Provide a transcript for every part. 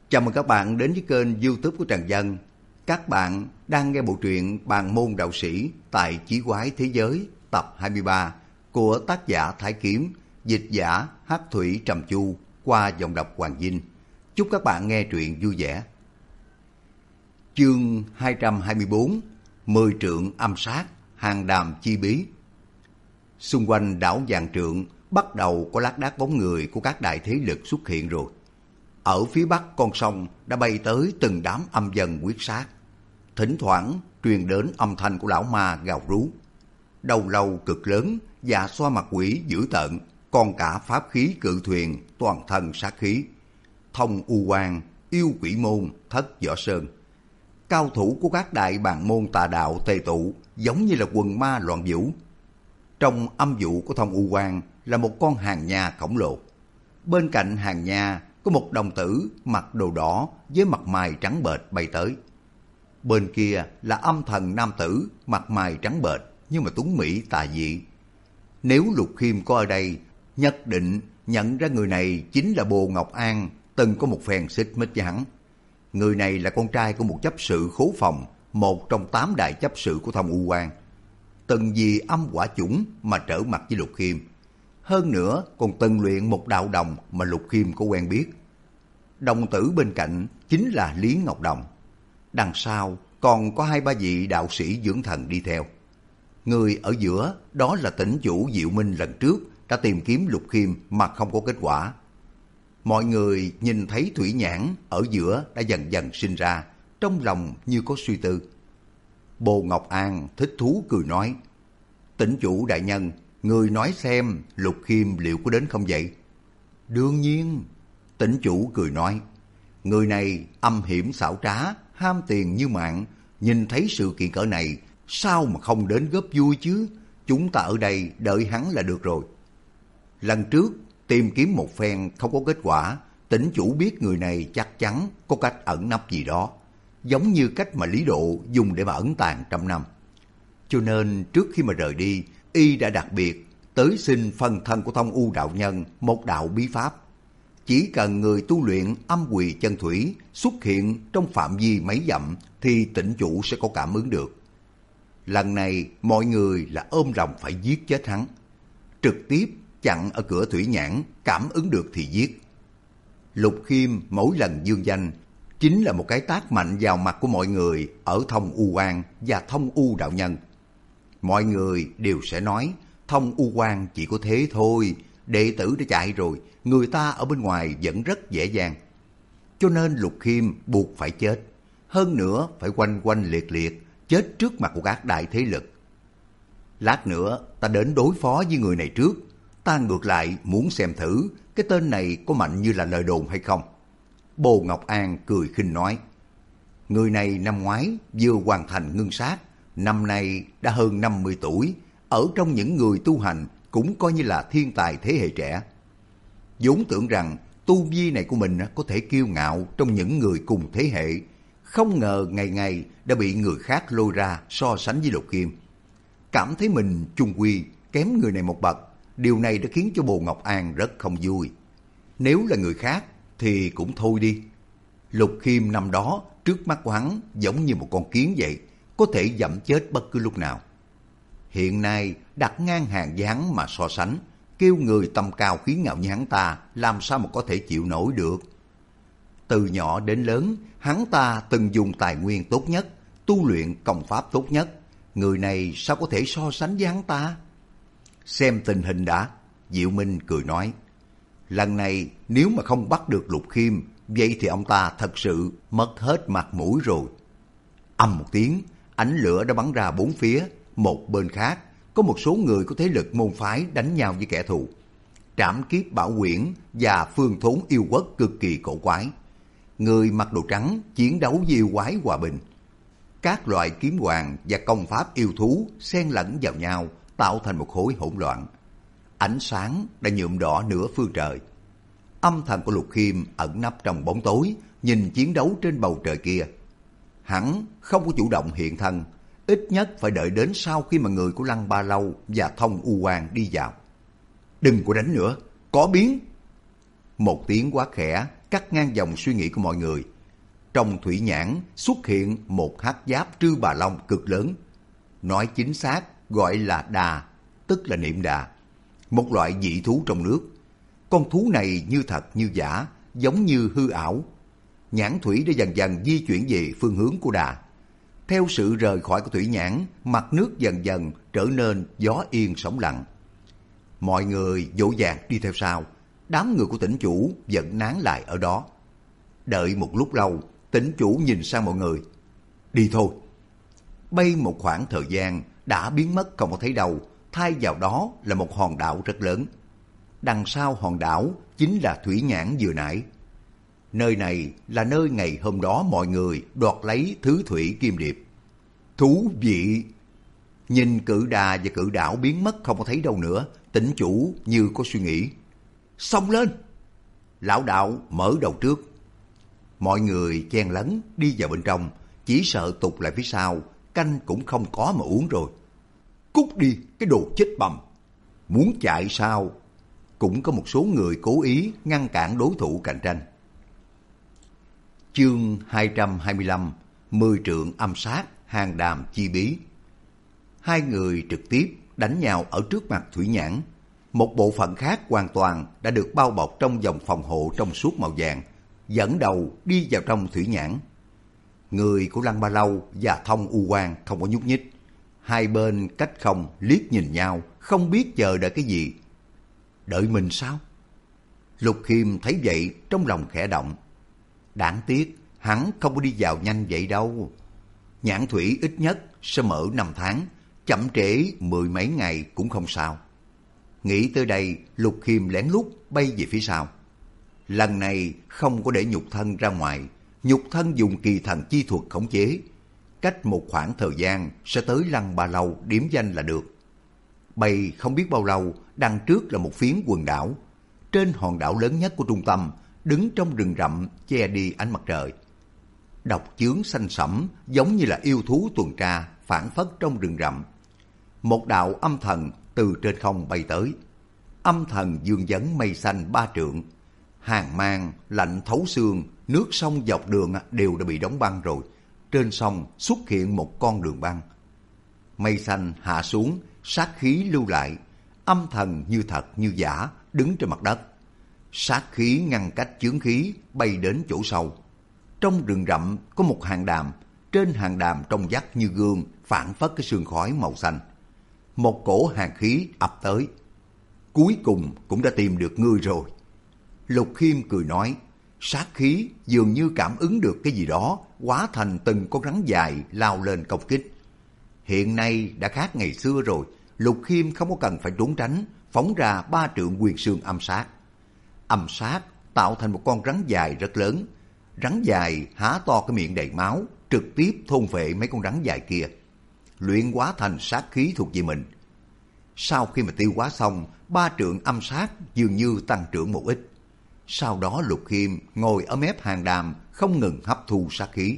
Chào mừng các bạn đến với kênh YouTube của Trần Dân. Các bạn đang nghe bộ truyện Bàn môn đạo sĩ tại Chí quái thế giới tập 23 của tác giả Thái Kiếm, dịch giả Hắc Thủy Trầm Chu qua giọng đọc Hoàng Vinh. Chúc các bạn nghe truyện vui vẻ. Chương 224: 10 trượng âm sát, hàng đàm chi bí. Xung quanh đảo Vạn Trượng bắt đầu có lác đác bóng người của các đại thế lực xuất hiện rồi. Ở phía bắc con sông đã bay tới từng đám âm dân quyết sát. Thỉnh thoảng truyền đến âm thanh của lão ma gào rú. Đầu lâu cực lớn, dạ xoa mặt quỷ dữ tợn, còn cả pháp khí cự thuyền toàn thân sát khí. Thông U Quan, yêu quỷ môn, thất võ sơn. Cao thủ của các đại bàn môn tà đạo tề tụ giống như là quần ma loạn vũ. Trong âm vụ của Thông U Quan là một con hàng nha khổng lồ. Bên cạnh hàng nha có một đồng tử mặc đồ đỏ với mặt mày trắng bệch bay tới. Bên kia là âm thần nam tử mặt mày trắng bệch nhưng mà tuấn mỹ tà dị. Nếu Lục Khiêm có ở đây, nhất định nhận ra người này chính là Bồ Ngọc An, từng có một phen xích mích với hắn. Người này là con trai của một chấp sự Khố Phòng, một trong 8 đại chấp sự của Thông U Quan. Từng vì âm quả chủng mà trở mặt với Lục Khiêm. Hơn nữa còn từng luyện một đạo đồng mà Lục Khiêm có quen biết. Đồng tử bên cạnh chính là Lý Ngọc Đồng. Đằng sau còn có 2-3 vị đạo sĩ dưỡng thần đi theo. Người ở giữa đó là tỉnh chủ Diệu Minh lần trước đã tìm kiếm Lục Khiêm mà không có kết quả. Mọi người nhìn thấy thủy nhãn ở giữa đã dần dần sinh ra, trong lòng như có suy tư. Bồ Ngọc An thích thú cười nói: "Tỉnh chủ đại nhân, người nói xem Lục Khiêm liệu có đến không vậy?" "Đương nhiên." Tỉnh chủ cười nói: "Người này âm hiểm xảo trá, ham tiền như mạng, nhìn thấy sự kiện cỡ này sao mà không đến góp vui chứ, chúng ta ở đây đợi hắn là được rồi." Lần trước tìm kiếm một phen không có kết quả, tỉnh chủ biết người này chắc chắn có cách ẩn nấp gì đó, giống như cách mà Lý Độ dùng để mà ẩn tàng trăm năm. Cho nên trước khi mà rời đi, y đã đặc biệt tới xin phân thân của Thông U đạo nhân một đạo bí pháp. Chỉ cần người tu luyện âm quỳ chân thủy xuất hiện trong phạm vi mấy dặm thì tỉnh chủ sẽ có cảm ứng được. Lần này mọi người là ôm lòng phải giết chết hắn. Trực tiếp chặn ở cửa thủy nhãn, cảm ứng được thì giết. Lục Khiêm mỗi lần dương danh chính là một cái tát mạnh vào mặt của mọi người ở Thông U Quan và Thông U đạo nhân. Mọi người đều sẽ nói Thông U Quan chỉ có thế thôi, đệ tử đã chạy rồi, người ta ở bên ngoài vẫn rất dễ dàng. Cho nên Lục Khiêm buộc phải chết, hơn nữa phải oanh oanh liệt liệt, chết trước mặt của các đại thế lực. Lát nữa ta đến đối phó với người này trước, ta ngược lại muốn xem thử cái tên này có mạnh như là lời đồn hay không. Bồ Ngọc An cười khinh nói: "Người này năm ngoái vừa hoàn thành ngưng sát, năm nay đã hơn 50 tuổi, ở trong những người tu hành cũng coi như là thiên tài thế hệ trẻ. Vốn tưởng rằng tu vi này của mình có thể kiêu ngạo trong những người cùng thế hệ, không ngờ ngày ngày đã bị người khác lôi ra so sánh với Lục Khiêm. Cảm thấy mình chung quy kém người này một bậc, điều này đã khiến cho Bồ Ngọc An rất không vui. Nếu là người khác thì cũng thôi đi. Lục Khiêm năm đó trước mắt của hắn giống như một con kiến vậy, có thể dẫm chết bất cứ lúc nào. Hiện nay đặt ngang hàng với hắn mà so sánh, kêu người tầm cao khí ngạo như hắn ta làm sao mà có thể chịu nổi được. Từ nhỏ đến lớn, hắn ta từng dùng tài nguyên tốt nhất, tu luyện công pháp tốt nhất, người này sao có thể so sánh với hắn ta?" Xem tình hình đã, Diệu Minh cười nói: "Lần này nếu mà không bắt được Lục Khiêm, vậy thì ông ta thật sự mất hết mặt mũi rồi." Ầm một tiếng, ánh lửa đã bắn ra bốn phía. Một bên khác có một số người có thế lực môn phái đánh nhau với kẻ thù. Trảm Kiếp Bảo Quyển và Phương Thốn Yêu Quốc cực kỳ cổ quái. Người mặc đồ trắng chiến đấu với yêu quái hòa bình. Các loại kiếm hoàng và công pháp yêu thú xen lẫn vào nhau, tạo thành một khối hỗn loạn. Ánh sáng đã nhuộm đỏ nửa phương trời. Âm thần của Lục Khiêm ẩn nấp trong bóng tối, nhìn chiến đấu trên bầu trời kia. Hắn không có chủ động hiện thân, ít nhất phải đợi đến sau khi mà người của Lăng Ba Lâu và Thông U Quan đi vào. "Đừng có đánh nữa, có biến!" Một tiếng quát khẽ cắt ngang dòng suy nghĩ của mọi người. Trong thủy nhãn xuất hiện một hắc giáp trư bà long cực lớn. Nói chính xác gọi là đà, tức là niệm đà. Một loại dị thú trong nước. Con thú này như thật như giả, giống như hư ảo. Nhãn thủy đã dần dần di chuyển về phương hướng của đà. Theo sự rời khỏi của thủy nhãn, mặt nước dần dần trở nên gió yên sóng lặng. Mọi người vội vàng đi theo sau. Đám người của tỉnh chủ vẫn nán lại ở đó. Đợi một lúc lâu, tỉnh chủ nhìn sang mọi người. Đi thôi. Bay một khoảng thời gian đã biến mất không có thấy đâu, thay vào đó là một hòn đảo rất lớn. Đằng sau hòn đảo chính là thủy nhãn vừa nãy. Nơi này là nơi ngày hôm đó mọi người đoạt lấy thứ thủy kim điệp. Thú vị! Nhìn cự đà và cự đảo biến mất không có thấy đâu nữa, tỉnh chủ như có suy nghĩ. Xông lên! Lão đạo mở đầu trước. Mọi người chen lấn đi vào bên trong, chỉ sợ tụt lại phía sau, canh cũng không có mà uống rồi. Cút đi, cái đồ chết bầm! Muốn chạy sao? Cũng có một số người cố ý ngăn cản đối thủ cạnh tranh. Chương 225, 10 trượng âm sát, hàng đàm chi bí. Hai người trực tiếp đánh nhau ở trước mặt thủy nhãn. Một bộ phận khác hoàn toàn đã được bao bọc trong vòng phòng hộ trong suốt màu vàng, dẫn đầu đi vào trong thủy nhãn. Người của Lăng Ba Lâu và Thông U Quang không có nhúc nhích. Hai bên cách không liếc nhìn nhau, không biết chờ đợi cái gì. Đợi mình sao? Lục Khiêm thấy vậy trong lòng khẽ động. Đáng tiếc, hắn không có đi vào nhanh vậy đâu. Nhãn thủy ít nhất sẽ mở 5 tháng, chậm trễ 10 mấy ngày cũng không sao. Nghĩ tới đây, Lục Khiêm lén lút bay về phía sau. Lần này không có để nhục thân ra ngoài, nhục thân dùng kỳ thần chi thuật khống chế. Cách một khoảng thời gian sẽ tới Lăng Ba Lâu điểm danh là được. Bay không biết bao lâu, đằng trước là một phiến quần đảo. Trên hòn đảo lớn nhất của trung tâm, đứng trong rừng rậm che đi ánh mặt trời. Độc chướng xanh sẫm giống như là yêu thú tuần tra phản phất trong rừng rậm. Một đạo âm thần từ trên không bay tới. Âm thần dương vấn mây xanh 3 trượng. Hàng mang lạnh thấu xương, nước sông dọc đường đều đã bị đóng băng rồi. Trên sông xuất hiện một con đường băng. Mây xanh hạ xuống, sát khí lưu lại. Âm thần như thật như giả đứng trên mặt đất. Sát khí ngăn cách chướng khí bay đến chỗ sâu. Trong rừng rậm có một hàng đàm, trên hàng đàm trong vắt như gương phản phất cái sương khói màu xanh. Một cổ hàn khí ập tới. Cuối cùng cũng đã tìm được ngươi rồi. Lục Khiêm cười nói, sát khí dường như cảm ứng được cái gì đó, hóa thành từng con rắn dài lao lên công kích. Hiện nay đã khác ngày xưa rồi, Lục Khiêm không có cần phải trốn tránh, phóng ra 3 trượng quyền xương âm sát. Âm sát tạo thành một con rắn dài rất lớn. Rắn dài há to cái miệng đầy máu, trực tiếp thôn phệ mấy con rắn dài kia. Luyện hóa thành sát khí thuộc về mình. Sau khi mà tiêu hóa xong, 3 trượng âm sát dường như tăng trưởng một ít. Sau đó Lục Khiêm ngồi ở mép hàng đàm không ngừng hấp thu sát khí.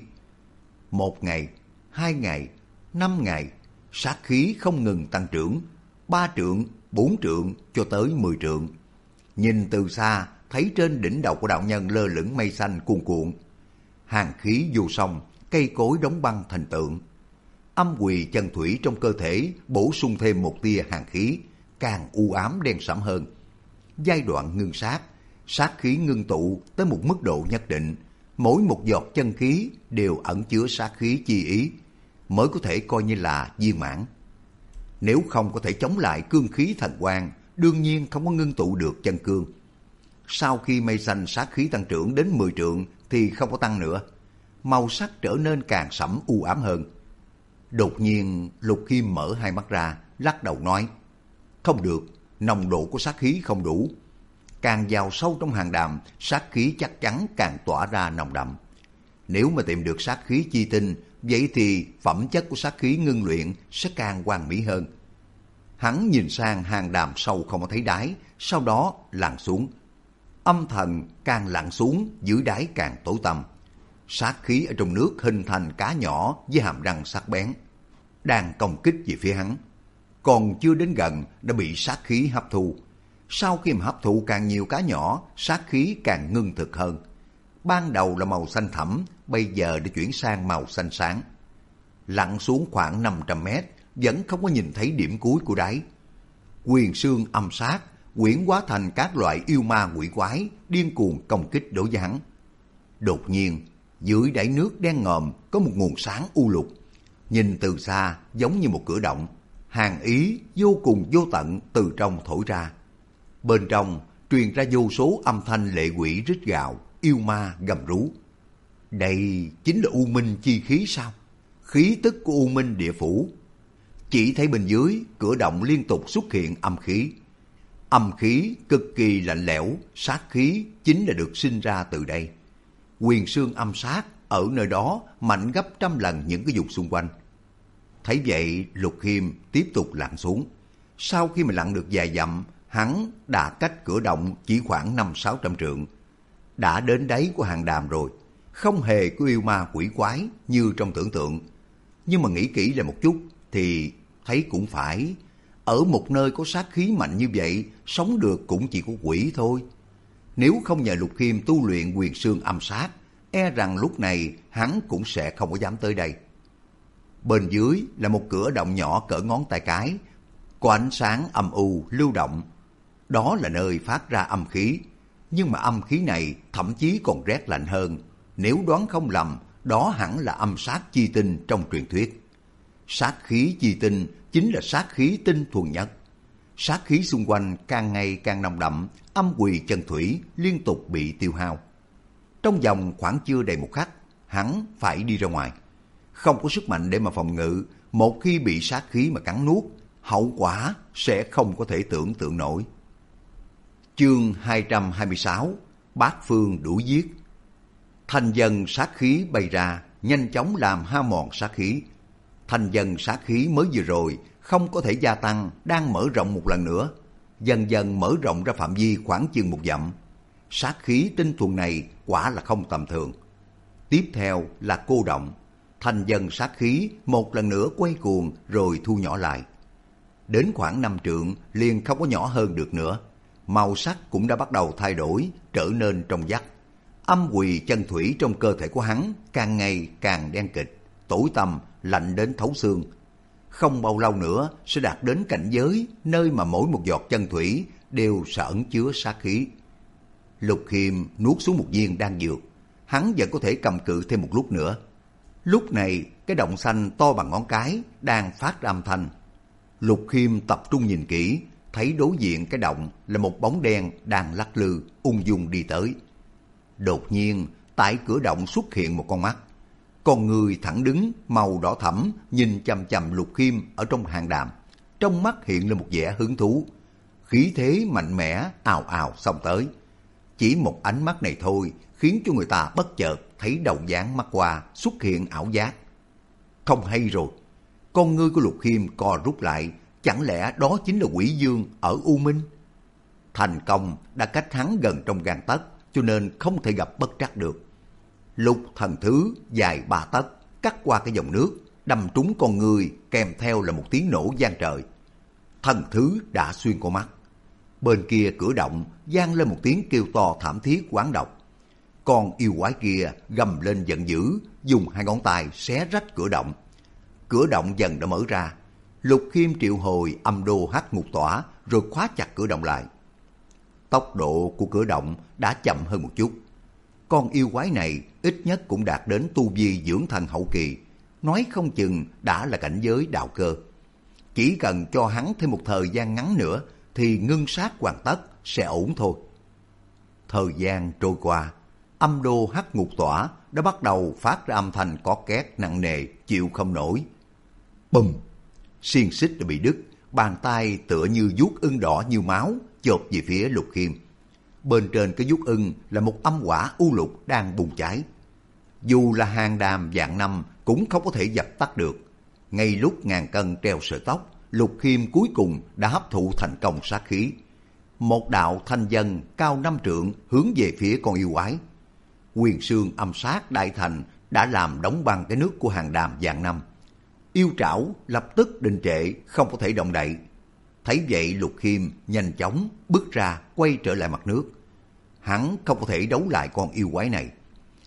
1 ngày, 2 ngày, 5 ngày, sát khí không ngừng tăng trưởng. 3 trượng, 4 trượng cho tới 10 trượng. Nhìn từ xa, thấy trên đỉnh đầu của đạo nhân lơ lửng mây xanh cuồn cuộn. Hàn khí vô song, cây cối đóng băng thành tượng. Âm quỳ chân thủy trong cơ thể bổ sung thêm một tia hàn khí, càng u ám đen sẫm hơn. Giai đoạn ngưng sát, sát khí ngưng tụ tới một mức độ nhất định, mỗi một giọt chân khí đều ẩn chứa sát khí chi ý, mới có thể coi như là viên mãn. Nếu không có thể chống lại cương khí thần quang, đương nhiên không có ngưng tụ được chân cương. Sau khi mây xanh sát khí tăng trưởng đến 10 trượng thì không có tăng nữa, màu sắc trở nên càng sẫm u ám hơn. Đột nhiên Lục Khiêm mở hai mắt ra, lắc đầu nói, không được, nồng độ của sát khí không đủ. Càng vào sâu trong hàng đàm, sát khí chắc chắn càng tỏa ra nồng đậm. Nếu mà tìm được sát khí chi tinh, vậy thì phẩm chất của sát khí ngưng luyện sẽ càng hoàn mỹ hơn. Hắn nhìn sang hàng đàm sâu không có thấy đáy, sau đó lặn xuống. Âm thần càng lặn xuống, dưới đáy càng tối tăm. Sát khí ở trong nước hình thành cá nhỏ với hàm răng sắc bén, đang công kích về phía hắn. Còn chưa đến gần đã bị sát khí hấp thu. Sau khi mà hấp thụ càng nhiều cá nhỏ, sát khí càng ngưng thực hơn. ban đầu là màu xanh thẳm, bây giờ đã chuyển sang màu xanh sáng. Lặn xuống khoảng 500 mét, vẫn không có nhìn thấy điểm cuối của đáy. Quyền xương âm sát, quyển hóa thành các loại yêu ma quỷ quái, điên cuồng công kích đối với hắn. Đột nhiên, dưới đáy nước đen ngòm có một nguồn sáng u lục. Nhìn từ xa giống như một cửa động, hàn ý vô cùng vô tận từ trong thổi ra. Bên trong truyền ra vô số âm thanh lệ quỷ rít gào, yêu ma gầm rú. Đây chính là U Minh chi khí sao? Khí tức của U Minh địa phủ. Chỉ thấy bên dưới cửa động liên tục xuất hiện âm khí. Âm khí cực kỳ lạnh lẽo, sát khí chính là được sinh ra từ đây. Quyền xương âm sát ở nơi đó mạnh gấp trăm lần những cái vùng xung quanh. Thấy vậy, Lục Khiêm tiếp tục lặn xuống. Sau khi mà lặn được vài dặm, hắn đã cách cửa động chỉ khoảng 500-600 trượng. Đã đến đáy của hang đàm rồi, không hề có yêu ma quỷ quái như trong tưởng tượng. Nhưng mà nghĩ kỹ lại một chút thì thấy cũng phải, ở một nơi có sát khí mạnh như vậy, sống được cũng chỉ có quỷ thôi. Nếu không nhờ Lục Khiêm tu luyện quyền xương âm sát, e rằng lúc này hắn cũng sẽ không có dám tới đây. Bên dưới là một cửa động nhỏ cỡ ngón tay cái, có ánh sáng âm u lưu động. Đó là nơi phát ra âm khí, nhưng mà âm khí này thậm chí còn rét lạnh hơn. Nếu đoán không lầm, đó hẳn là âm sát chi tinh trong truyền thuyết. Sát khí chi tinh chính là sát khí tinh thuần nhất. Sát khí xung quanh càng ngày càng nồng đậm, âm quỷ chân thủy liên tục bị tiêu hao. Trong vòng khoảng chưa đầy một khắc, hắn phải đi ra ngoài. Không có sức mạnh để mà phòng ngự, một khi bị sát khí mà cắn nuốt, hậu quả sẽ không có thể tưởng tượng nổi. Chương 226, Bát Phương đuổi giết. Thanh dân sát khí bay ra, nhanh chóng làm hao mòn sát khí. Thanh dân sát khí mới vừa rồi không có thể gia tăng, đang mở rộng một lần nữa, dần dần mở rộng ra phạm vi khoảng chừng 1 dặm. Sát khí tinh thuần này quả là không tầm thường. Tiếp theo là cô động. Thanh dân sát khí một lần nữa quay cuồng rồi thu nhỏ lại. Đến khoảng 5 trượng liền không có nhỏ hơn được nữa. Màu sắc cũng đã bắt đầu thay đổi, trở nên trong vắt. Âm quỷ chân thủy trong cơ thể của hắn càng ngày càng đen kịch, tối tăm, lạnh đến thấu xương. Không bao lâu nữa sẽ đạt đến cảnh giới nơi mà mỗi một giọt chân thủy đều sẽ ẩn chứa sát khí. Lục Khiêm nuốt xuống một viên đan dược, hắn vẫn có thể cầm cự thêm một lúc nữa. Lúc này cái động xanh to bằng ngón cái đang phát ra âm thanh. Lục Khiêm tập trung nhìn kỹ, thấy đối diện cái động là một bóng đen đang lắc lư ung dung đi tới. Đột nhiên tại cửa động xuất hiện một con mắt. Con người thẳng đứng, màu đỏ thẫm, nhìn chằm chằm Lục Khiêm ở trong hang đàm. Trong mắt hiện lên một vẻ hứng thú. Khí thế mạnh mẽ ào ào xông tới. Chỉ một ánh mắt này thôi khiến cho người ta bất chợt thấy đầu dáng mắt qua xuất hiện ảo giác. Không hay rồi, con ngươi của Lục Khiêm co rút lại, chẳng lẽ đó chính là Quỷ Dương ở U Minh? Thành công đã cách hắn gần trong gang tấc, cho nên không thể gặp bất trắc được. Lục thần thứ dài 3 tấc cắt qua cái dòng nước, đâm trúng con người, kèm theo là một tiếng nổ vang trời. Thần thứ đã xuyên qua mắt. Bên kia cửa động vang lên một tiếng kêu to thảm thiết oán độc. Con yêu quái kia gầm lên giận dữ, dùng 2 ngón tay xé rách cửa động. Cửa động dần đã mở ra. Lục Khiêm triệu hồi âm đô hắc ngục tỏa rồi khóa chặt cửa động lại. Tốc độ của cửa động đã chậm hơn một chút. Con yêu quái này ít nhất cũng đạt đến tu vi dưỡng thần hậu kỳ, nói không chừng đã là cảnh giới đạo cơ. Chỉ cần cho hắn thêm một thời gian ngắn nữa thì ngưng sát hoàn tất sẽ ổn thôi. Thời gian trôi qua, âm đô hắc ngục tỏa đã bắt đầu phát ra âm thanh có két nặng nề chịu không nổi. Bùm! Xiên xích đã bị đứt, bàn tay tựa như vuốt ưng đỏ như máu chộp về phía Lục Khiêm. Bên trên cái vuốt ưng là một âm hỏa u lục đang bùng cháy. Dù là hàn đàm vạn năm cũng không có thể dập tắt được. Ngay lúc ngàn cân treo sợi tóc, Lục Khiêm cuối cùng đã hấp thụ thành công sát khí. Một đạo thanh dân cao 5 trượng hướng về phía con yêu quái. Quyền xương âm sát đại thành đã làm đóng băng cái nước của hàn đàm vạn năm. Yêu trảo lập tức đình trệ, không có thể động đậy. Thấy vậy Lục Khiêm nhanh chóng bước ra quay trở lại mặt nước. Hắn không có thể đấu lại con yêu quái này.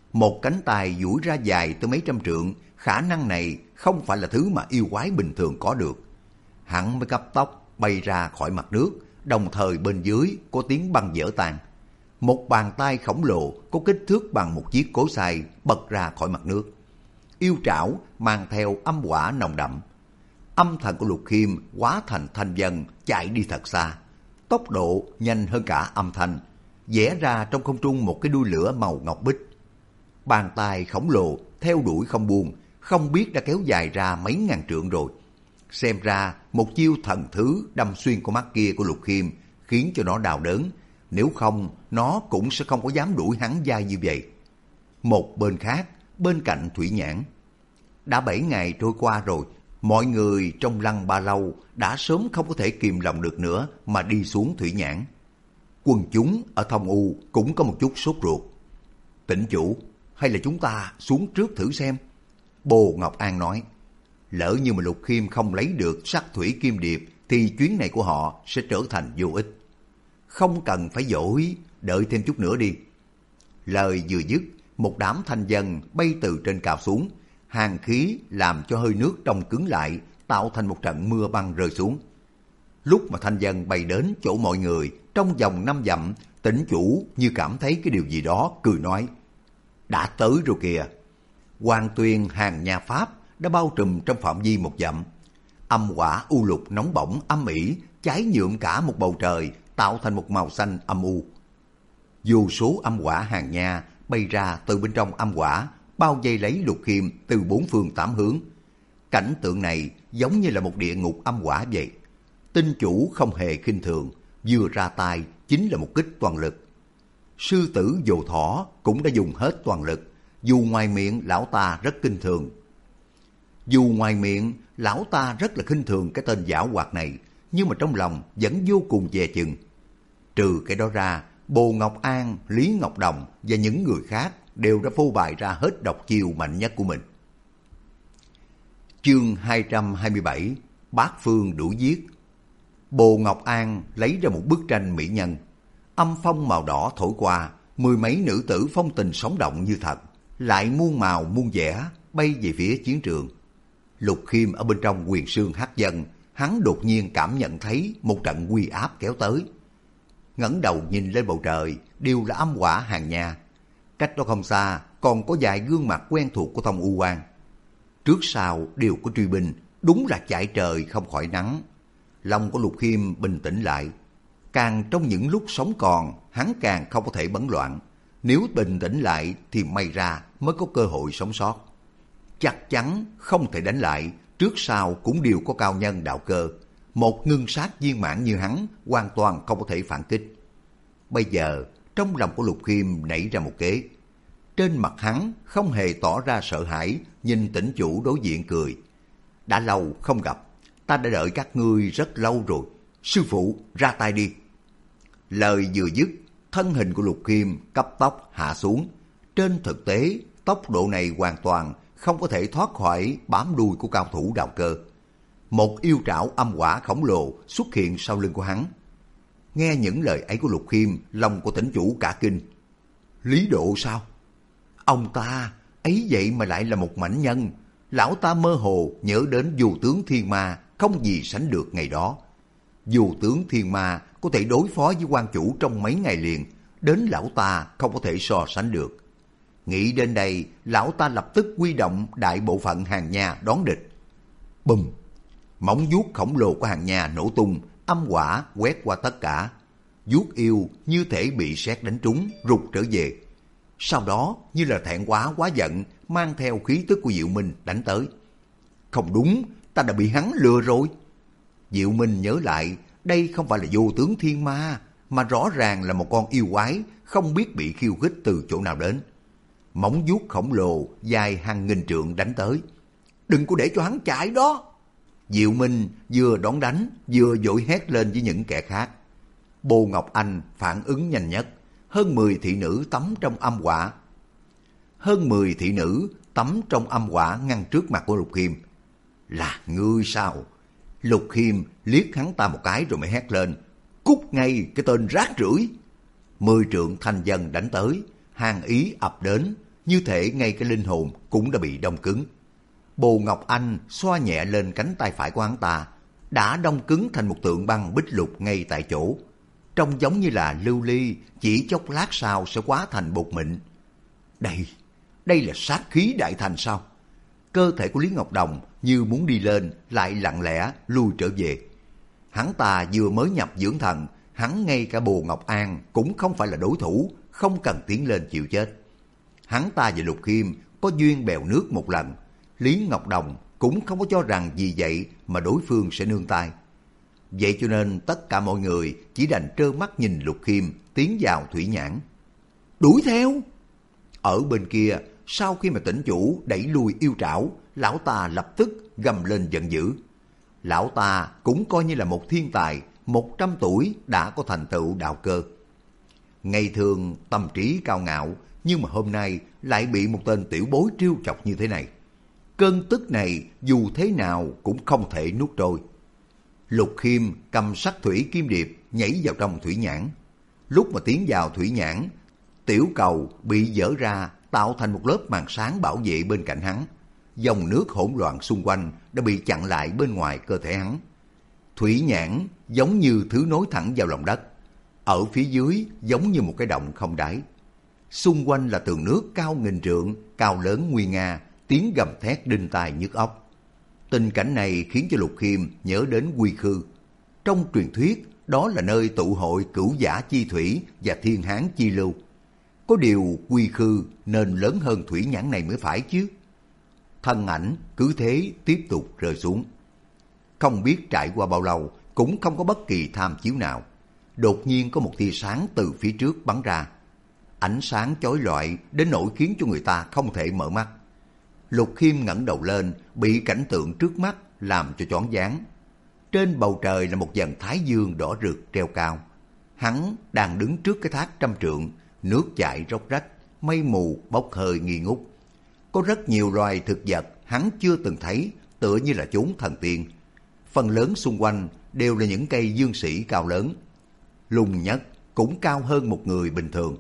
Một cánh tay duỗi ra dài tới mấy trăm trượng, khả năng này không phải là thứ mà yêu quái bình thường có được. Hắn mới cấp tốc bay ra khỏi mặt nước, đồng thời bên dưới có tiếng băng vỡ tan. Một bàn tay khổng lồ có kích thước bằng một chiếc cối xay bật ra khỏi mặt nước. Yêu trảo mang theo âm hỏa nồng đậm. Âm thần của Lục Khiêm hóa thành thanh vân chạy đi thật xa, tốc độ nhanh hơn cả âm thanh, vẽ ra trong không trung một cái đuôi lửa màu ngọc bích. Bàn tay khổng lồ theo đuổi không buông, không biết đã kéo dài ra mấy ngàn trượng rồi. Xem ra một chiêu thần thứ đâm xuyên con mắt kia của Lục Khiêm khiến cho nó đau đớn, nếu không nó cũng sẽ không có dám đuổi hắn dai như vậy. Một bên khác, bên cạnh Thủy Nhãn, đã 7 ngày trôi qua rồi, mọi người trong Lăng Ba Lâu đã sớm không có thể kìm lòng được nữa mà đi xuống Thủy Nhãn. Quần chúng ở Thông U cũng có một chút sốt ruột. Tỉnh chủ, hay là chúng ta xuống trước thử xem? Bồ Ngọc An nói, lỡ như mà Lục Khiêm không lấy được sắc thủy kim điệp thì chuyến này của họ sẽ trở thành vô ích. Không cần phải dỗi, đợi thêm chút nữa đi. Lời vừa dứt, một đám thanh dân bay từ trên cao xuống, hàn khí làm cho hơi nước đông cứng lại, tạo thành một trận mưa băng rơi xuống. Lúc mà thanh dân bay đến chỗ mọi người, trong vòng 5 dặm, tỉnh chủ như cảm thấy cái điều gì đó, cười nói, đã tới rồi kìa. Hoàng tuyền hàng nhà Pháp đã bao trùm trong phạm vi 1 dặm. Âm hỏa u lục nóng bỏng âm ỉ, cháy nhuộm cả một bầu trời, tạo thành một màu xanh âm u. Vô số âm hỏa hàng nha bay ra từ bên trong âm hỏa, bao vây lấy Lục Khiêm từ 4 phương 8 hướng. Cảnh tượng này giống như là một địa ngục âm hỏa vậy. Tinh chủ không hề khinh thường, vừa ra tay chính là một kích toàn lực. Sư tử Dồ Thỏ cũng đã dùng hết toàn lực, dù ngoài miệng lão ta rất khinh thường. Dù ngoài miệng lão ta rất là khinh thường cái tên giảo hoạt này, nhưng mà trong lòng vẫn vô cùng dè chừng. Trừ cái đó ra, Bồ Ngọc An, Lý Ngọc Đồng và những người khác đều đã phô bày ra hết độc chiêu mạnh nhất của mình. Chương 227, Bát Phương đuổi giết. Bồ Ngọc An lấy ra một bức tranh mỹ nhân. Âm phong màu đỏ thổi qua, 10 mấy nữ tử phong tình sống động như thật, lại muôn màu muôn vẻ bay về phía chiến trường. Lục Khiêm ở bên trong Huyền Sương Hắc Dân, hắn đột nhiên cảm nhận thấy một trận uy áp kéo tới. Ngẩng đầu nhìn lên bầu trời, đều là âm hỏa hàng nha. Cách đó không xa, còn có vài gương mặt quen thuộc của Thông U Quan. Trước sau đều có truy binh, đúng là chạy trời không khỏi nắng. Lòng của Lục Khiêm bình tĩnh lại. Càng trong những lúc sống còn, hắn càng không có thể bấn loạn. Nếu bình tĩnh lại thì may ra mới có cơ hội sống sót. Chắc chắn không thể đánh lại, trước sau cũng đều có cao nhân đạo cơ. Một ngưng sát viên mãn như hắn hoàn toàn không có thể phản kích. Bây giờ, trong lòng của Lục Khiêm nảy ra một kế. Trên mặt hắn không hề tỏ ra sợ hãi, nhìn tỉnh chủ đối diện cười. Đã lâu không gặp, ta đã đợi các ngươi rất lâu rồi. Sư phụ, ra tay đi. Lời vừa dứt, thân hình của Lục Khiêm cấp tốc hạ xuống. Trên thực tế, tốc độ này hoàn toàn không có thể thoát khỏi bám đuôi của cao thủ đạo cơ. Một yêu trảo âm hỏa khổng lồ xuất hiện sau lưng của hắn. Nghe những lời ấy của Lục Khiêm, lòng của tỉnh chủ cả kinh. Lý Độ sao? Ông ta ấy vậy mà lại là một mãnh nhân. Lão ta mơ hồ nhớ đến Dù tướng Thiên Ma không gì sánh được ngày đó. Dù tướng Thiên Ma có thể đối phó với quan chủ trong mấy ngày liền, đến lão ta không có thể so sánh được. Nghĩ đến đây, lão ta lập tức huy động đại bộ phận hàng nha đón địch. Bùm! Móng vuốt khổng lồ của hàng nha nổ tung, âm hỏa quét qua tất cả. Vuốt yêu như thể bị sét đánh trúng, rụt trở về. Sau đó như là thẹn quá quá giận, mang theo khí tức của Diệu Minh đánh tới. Không đúng, ta đã bị hắn lừa rồi. Diệu Minh nhớ lại, đây không phải là Vô tướng Thiên Ma, mà rõ ràng là một con yêu quái, không biết bị khiêu khích từ chỗ nào đến. Móng vuốt khổng lồ dài hàng nghìn trượng đánh tới. Đừng có để cho hắn chạy đó. Diệu Minh vừa đón đánh, vừa vội hét lên với những kẻ khác. Bồ Ngọc Anh phản ứng nhanh nhất, hơn 10 thị nữ tắm trong âm hỏa. Hơn 10 thị nữ tắm trong âm hỏa ngăn trước mặt của Lục Khiêm. Là ngươi sao? Lục Khiêm liếc hắn ta một cái rồi mới hét lên. Cút ngay cái tên rác rưởi! 10 trượng thanh dân đánh tới, hàng ý ập đến, như thể ngay cái linh hồn cũng đã bị đông cứng. Bồ Ngọc Anh xoa nhẹ lên cánh tay phải của hắn ta, đã đông cứng thành một tượng băng bích lục ngay tại chỗ. Trông giống như là lưu ly, chỉ chốc lát sau sẽ hóa thành bột mịn. Đây là sát khí đại thành sao? Cơ thể của Lý Ngọc Đồng như muốn đi lên, lại lặng lẽ lui trở về. Hắn ta vừa mới nhập dưỡng thần, hắn ngay cả Bồ Ngọc An cũng không phải là đối thủ, không cần tiến lên chịu chết. Hắn ta và Lục Khiêm có duyên bèo nước một lần, Lý Ngọc Đồng cũng không có cho rằng vì vậy mà đối phương sẽ nương tay. Vậy cho nên tất cả mọi người chỉ đành trơ mắt nhìn Lục Khiêm tiến vào thủy nhãn. Đuổi theo! Ở bên kia, sau khi mà tỉnh chủ đẩy lui yêu trảo, lão ta lập tức gầm lên giận dữ. Lão ta cũng coi như là một thiên tài, 100 tuổi đã có thành tựu đạo cơ. Ngày thường tâm trí cao ngạo, nhưng mà hôm nay lại bị một tên tiểu bối trêu chọc như thế này. Cơn tức này dù thế nào cũng không thể nuốt trôi. Lục Khiêm cầm sắc thủy kim điệp nhảy vào trong thủy nhãn. Lúc mà tiến vào thủy nhãn, tiểu cầu bị dỡ ra tạo thành một lớp màn sáng bảo vệ bên cạnh hắn. Dòng nước hỗn loạn xung quanh đã bị chặn lại bên ngoài cơ thể hắn. Thủy nhãn giống như thứ nối thẳng vào lòng đất. Ở phía dưới giống như một cái động không đáy. Xung quanh là tường nước cao nghìn trượng, cao lớn nguy nga, tiếng gầm thét đinh tai nhức óc. Tình cảnh này khiến cho Lục Khiêm nhớ đến Quy Khư. Trong truyền thuyết, đó là nơi tụ hội cửu giả chi thủy và thiên hán chi lưu. Có điều Quy Khư nên lớn hơn thủy nhãn này mới phải chứ. Thân ảnh cứ thế tiếp tục rơi xuống. Không biết trải qua bao lâu, cũng không có bất kỳ tham chiếu nào. Đột nhiên có một tia sáng từ phía trước bắn ra. Ánh sáng chói lọi đến nỗi khiến cho người ta không thể mở mắt. Lục Khiêm ngẩng đầu lên, bị cảnh tượng trước mắt làm cho choáng váng. Trên bầu trời là một dàn thái dương đỏ rực treo cao. Hắn đang đứng trước cái thác trăm trượng, nước chảy róc rách, mây mù bốc hơi nghi ngút. Có rất nhiều loài thực vật hắn chưa từng thấy, tựa như là chốn thần tiên. Phần lớn xung quanh đều là những cây dương sĩ cao lớn. Lùng nhất cũng cao hơn một người bình thường.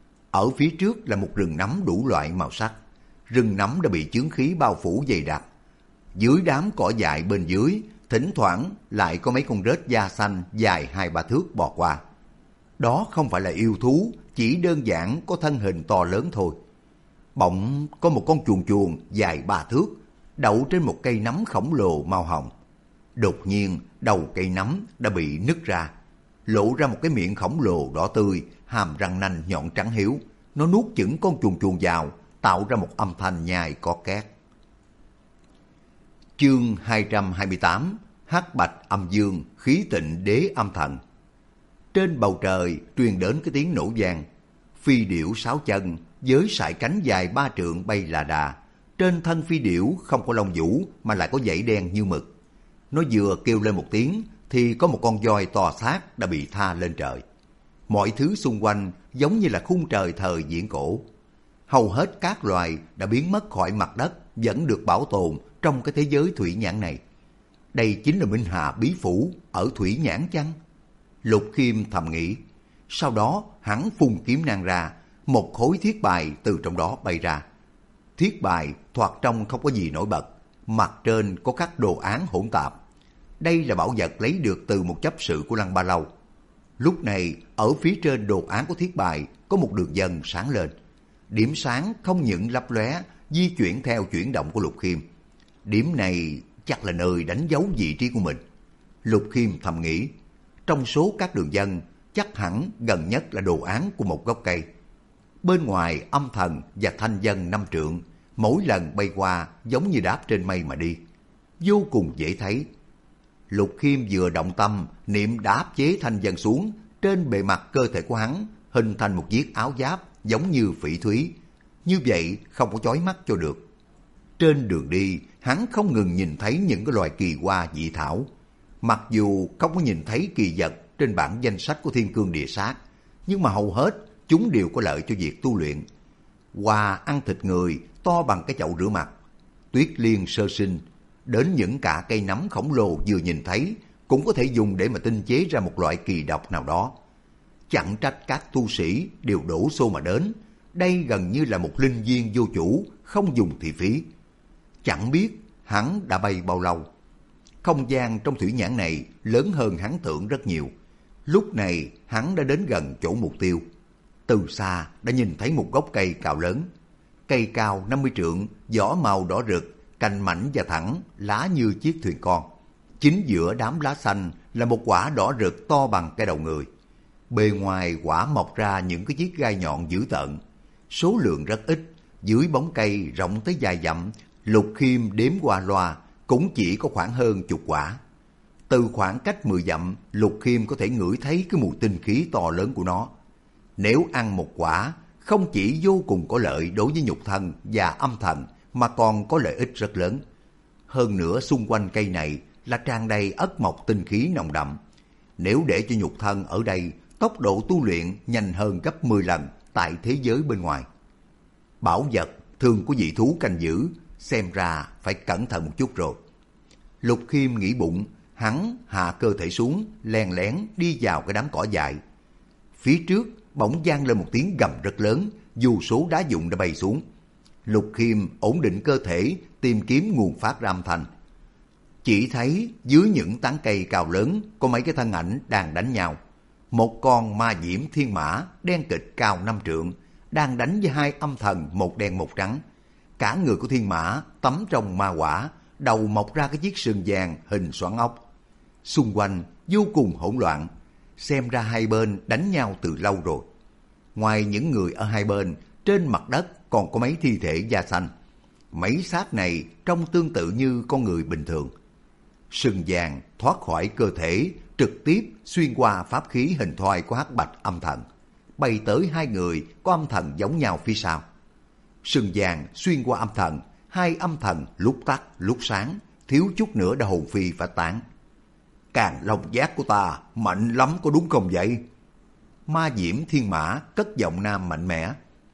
Ở phía trước là một rừng nấm đủ loại màu sắc. Rừng nấm đã bị chướng khí bao phủ dày đặc. Dưới đám cỏ dại bên dưới, thỉnh thoảng lại có mấy con rết da xanh dài 2-3 thước bò qua. Đó không phải là yêu thú, chỉ đơn giản có thân hình to lớn thôi. Bỗng có một con chuồn chuồn dài 3 thước, đậu trên một cây nấm khổng lồ màu hồng. Đột nhiên, đầu cây nấm đã bị nứt ra, lộ ra một cái miệng khổng lồ đỏ tươi, hàm răng nanh nhọn trắng hiếu. Nó nuốt chửng con chuồn chuồn vào, tạo ra một âm thanh nhai có két. Chương 228: Hắc bạch âm dương, khí tịnh đế âm thần. Trên bầu trời truyền đến cái tiếng nổ vang. Phi điểu 6 chân với sải cánh dài 3 trượng bay là đà. Trên thân phi điểu không có lông vũ mà lại có dãy đen như mực. Nó vừa kêu lên một tiếng thì có một con voi to xác đã bị tha lên trời. Mọi thứ xung quanh giống như là khung trời thời viễn cổ. Hầu hết các loài đã biến mất khỏi mặt đất, vẫn được bảo tồn trong cái thế giới thủy nhãn này. Đây chính là Minh Hà Bí Phủ ở thủy nhãn chăng? Lục Khiêm thầm nghĩ. Sau đó hắn phun kiếm nang ra, một khối thiết bài từ trong đó bay ra. Thiết bài thoạt trông không có gì nổi bật, mặt trên có các đồ án hỗn tạp. Đây là bảo vật lấy được từ một chấp sự của Lăng Ba Lâu. Lúc này ở phía trên đồ án của thiết bài có một đường vân sáng lên. Điểm sáng không những lấp lóe, di chuyển theo chuyển động của Lục Khiêm. Điểm này chắc là nơi đánh dấu vị trí của mình. Lục Khiêm thầm nghĩ, trong số các đường vân chắc hẳn gần nhất là đồ án của một gốc cây. Bên ngoài âm thần và thanh vân 5 trượng, mỗi lần bay qua giống như đáp trên mây mà đi, vô cùng dễ thấy. Lục Khiêm vừa động tâm niệm đáp chế thanh vân xuống, trên bề mặt cơ thể của hắn hình thành một chiếc áo giáp giống như phỉ thúy. Như vậy không có chói mắt cho được. Trên đường đi, hắn không ngừng nhìn thấy những cái loài kỳ hoa dị thảo. Mặc dù không có nhìn thấy kỳ vật trên bảng danh sách của Thiên Cương Địa Sát, nhưng mà hầu hết chúng đều có lợi cho việc tu luyện. Hoa ăn thịt người to bằng cái chậu rửa mặt, tuyết liên sơ sinh, đến những cả cây nấm khổng lồ vừa nhìn thấy cũng có thể dùng để mà tinh chế ra một loại kỳ độc nào đó. Chẳng trách các tu sĩ đều đổ xô mà đến, đây gần như là một linh viên vô chủ, không dùng thì phí. Chẳng biết hắn đã bay bao lâu. Không gian trong thủy nhãn này lớn hơn hắn tưởng rất nhiều. Lúc này hắn đã đến gần chỗ mục tiêu. Từ xa đã nhìn thấy một gốc cây cao lớn. Cây cao 50 trượng, vỏ màu đỏ rực, cành mảnh và thẳng, lá như chiếc thuyền con. Chính giữa đám lá xanh là một quả đỏ rực to bằng cái đầu người. Bề ngoài quả mọc ra những cái chiếc gai nhọn dữ tợn. Số lượng rất ít, dưới bóng cây rộng tới vài dặm, Lục Khiêm đếm qua loa cũng chỉ có khoảng hơn chục quả. Từ khoảng cách 10 dặm, Lục Khiêm có thể ngửi thấy cái mùi tinh khí to lớn của nó. Nếu ăn một quả, không chỉ vô cùng có lợi đối với nhục thân và âm thần, mà còn có lợi ích rất lớn. Hơn nữa xung quanh cây này là tràn đầy ất mộc tinh khí nồng đậm. Nếu để cho nhục thân ở đây, tốc độ tu luyện nhanh hơn gấp 10 lần tại thế giới bên ngoài. Bảo vật thường có dị thú canh giữ, xem ra phải cẩn thận một chút rồi. Lục Khiêm nghĩ bụng, hắn hạ cơ thể xuống, len lén đi vào cái đám cỏ dại. Phía trước bỗng vang lên một tiếng gầm rất lớn, dù số đá vụn đã bay xuống. Lục Khiêm ổn định cơ thể, tìm kiếm nguồn phát ra âm thanh. Chỉ thấy dưới những tán cây cao lớn có mấy cái thân ảnh đang đánh nhau. Một con ma diễm thiên mã đen kịch cao 5 trượng đang đánh với hai âm thần một đen một trắng. Cả người của thiên mã tắm trong ma quả, đầu mọc ra cái chiếc sừng vàng hình xoắn ốc. Xung quanh vô cùng hỗn loạn, xem ra hai bên đánh nhau từ lâu rồi. Ngoài những người ở hai bên, trên mặt đất còn có mấy thi thể da xanh. Mấy xác này trông tương tự như con người bình thường. Sừng vàng thoát khỏi cơ thể, trực tiếp xuyên qua pháp khí hình thoi của hắc bạch âm thần, bay tới hai người có âm thần giống nhau phía sau. Sừng vàng xuyên qua âm thần, hai âm thần lúc tắt lúc sáng, thiếu chút nữa đã hồn phi phách tán. Càng long giác của ta mạnh lắm có đúng không vậy? Ma diễm thiên mã cất giọng nam mạnh mẽ.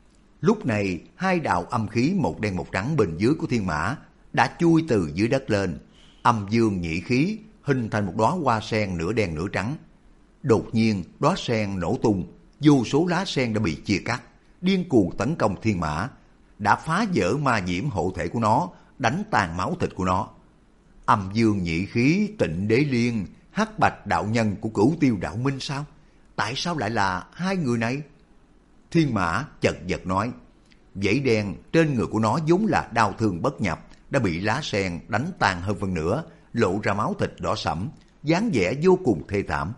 Lúc này hai đạo âm khí một đen một trắng bên dưới của thiên mã đã chui từ dưới đất lên, âm dương nhị khí hình thành một đóa hoa sen nửa đen nửa trắng. Đột nhiên đóa sen nổ tung, vô số lá sen đã bị chia cắt, điên cuồng tấn công thiên mã, đã phá vỡ ma diễm hộ thể của nó, đánh tàn máu thịt của nó. Âm dương nhị khí, Tịnh Đế Liên, hắc bạch đạo nhân của Cửu Tiêu đạo minh sao? Tại sao lại là hai người này? Thiên mã chật vật nói, vảy đen trên người của nó vốn là đau thương bất nhập, đã bị lá sen đánh tàn hơn phân nửa, lộ ra máu thịt đỏ sẫm, dáng vẻ vô cùng thê thảm.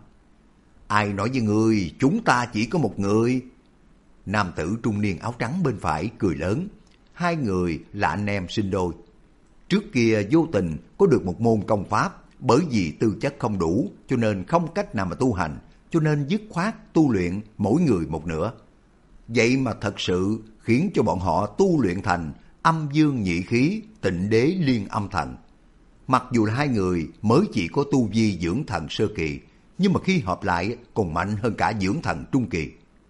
Ai nói với ngươi, chúng ta chỉ có một người? Nam tử trung niên áo trắng bên phải cười lớn. Hai người là anh em sinh đôi. Trước kia vô tình có được một môn công pháp, bởi vì tư chất không đủ cho nên không cách nào mà tu hành, cho nên dứt khoát tu luyện mỗi người một nửa. Vậy mà thật sự khiến cho bọn họ tu luyện thành âm dương nhị khí, Tịnh Đế Liên âm thần. Mặc dù là hai người mới chỉ có tu vi dưỡng thần sơ kỳ, nhưng mà khi hợp lại còn mạnh hơn cả dưỡng thần trung kỳ.